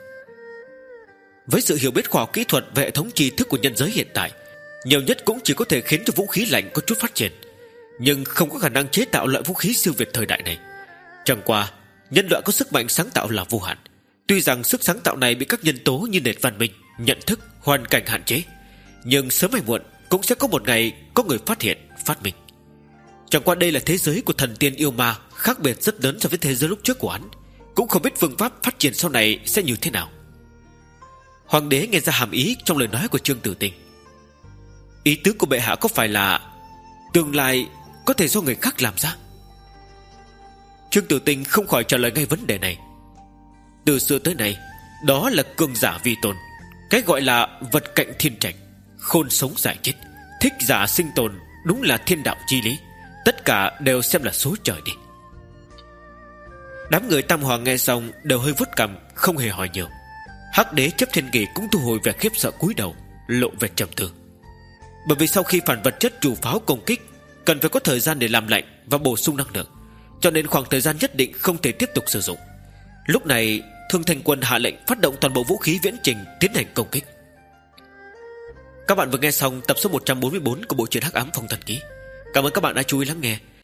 Với sự hiểu biết khoa học kỹ thuật về hệ thống tri thức của nhân giới hiện tại, nhiều nhất cũng chỉ có thể khiến cho vũ khí lạnh có chút phát triển, nhưng không có khả năng chế tạo loại vũ khí siêu việt thời đại này. Chẳng qua nhân loại có sức mạnh sáng tạo là vô hạn. Tuy rằng sức sáng tạo này bị các nhân tố như nền văn minh, nhận thức, hoàn cảnh hạn chế, nhưng sớm hay muộn cũng sẽ có một ngày có người phát hiện, phát minh. Chẳng qua đây là thế giới của thần tiên yêu ma, khác biệt rất lớn so với thế giới lúc trước của hắn, cũng không biết phương pháp phát triển sau này sẽ như thế nào. Hoàng đế nghe ra hàm ý trong lời nói của Trương Tử Tinh. Ý tứ của bệ hạ có phải là tương lai có thể do người khác làm ra? Trương Tử Tinh không khỏi trả lời ngay vấn đề này. Từ xưa tới nay, đó là cường giả vi tôn. Cái gọi là vật cạnh thiên trạch, khôn sống giải chết, thích giả sinh tồn, đúng là thiên đạo chi lý. Tất cả đều xem là số trời đi. Đám người Tam Hoàng nghe xong đều hơi vuốt cằm, không hề hỏi nhiều. Hắc đế Chấp Thiên Kỳ cũng thu hồi vẻ khiếp sợ cúi đầu, lộ vẻ trầm tư. Bởi vì sau khi phản vật chất chủ pháo công kích cần phải có thời gian để làm lạnh và bổ sung năng lượng, cho nên khoảng thời gian nhất định không thể tiếp tục sử dụng. Lúc này Thương Thành Quân hạ lệnh phát động toàn bộ vũ khí viễn trình tiến hành công kích. Các bạn vừa nghe xong tập số một trăm bốn mươi bốn của bộ truyện Hắc Ám Phong Thần Ký. Cảm ơn các bạn đã chú ý lắng nghe.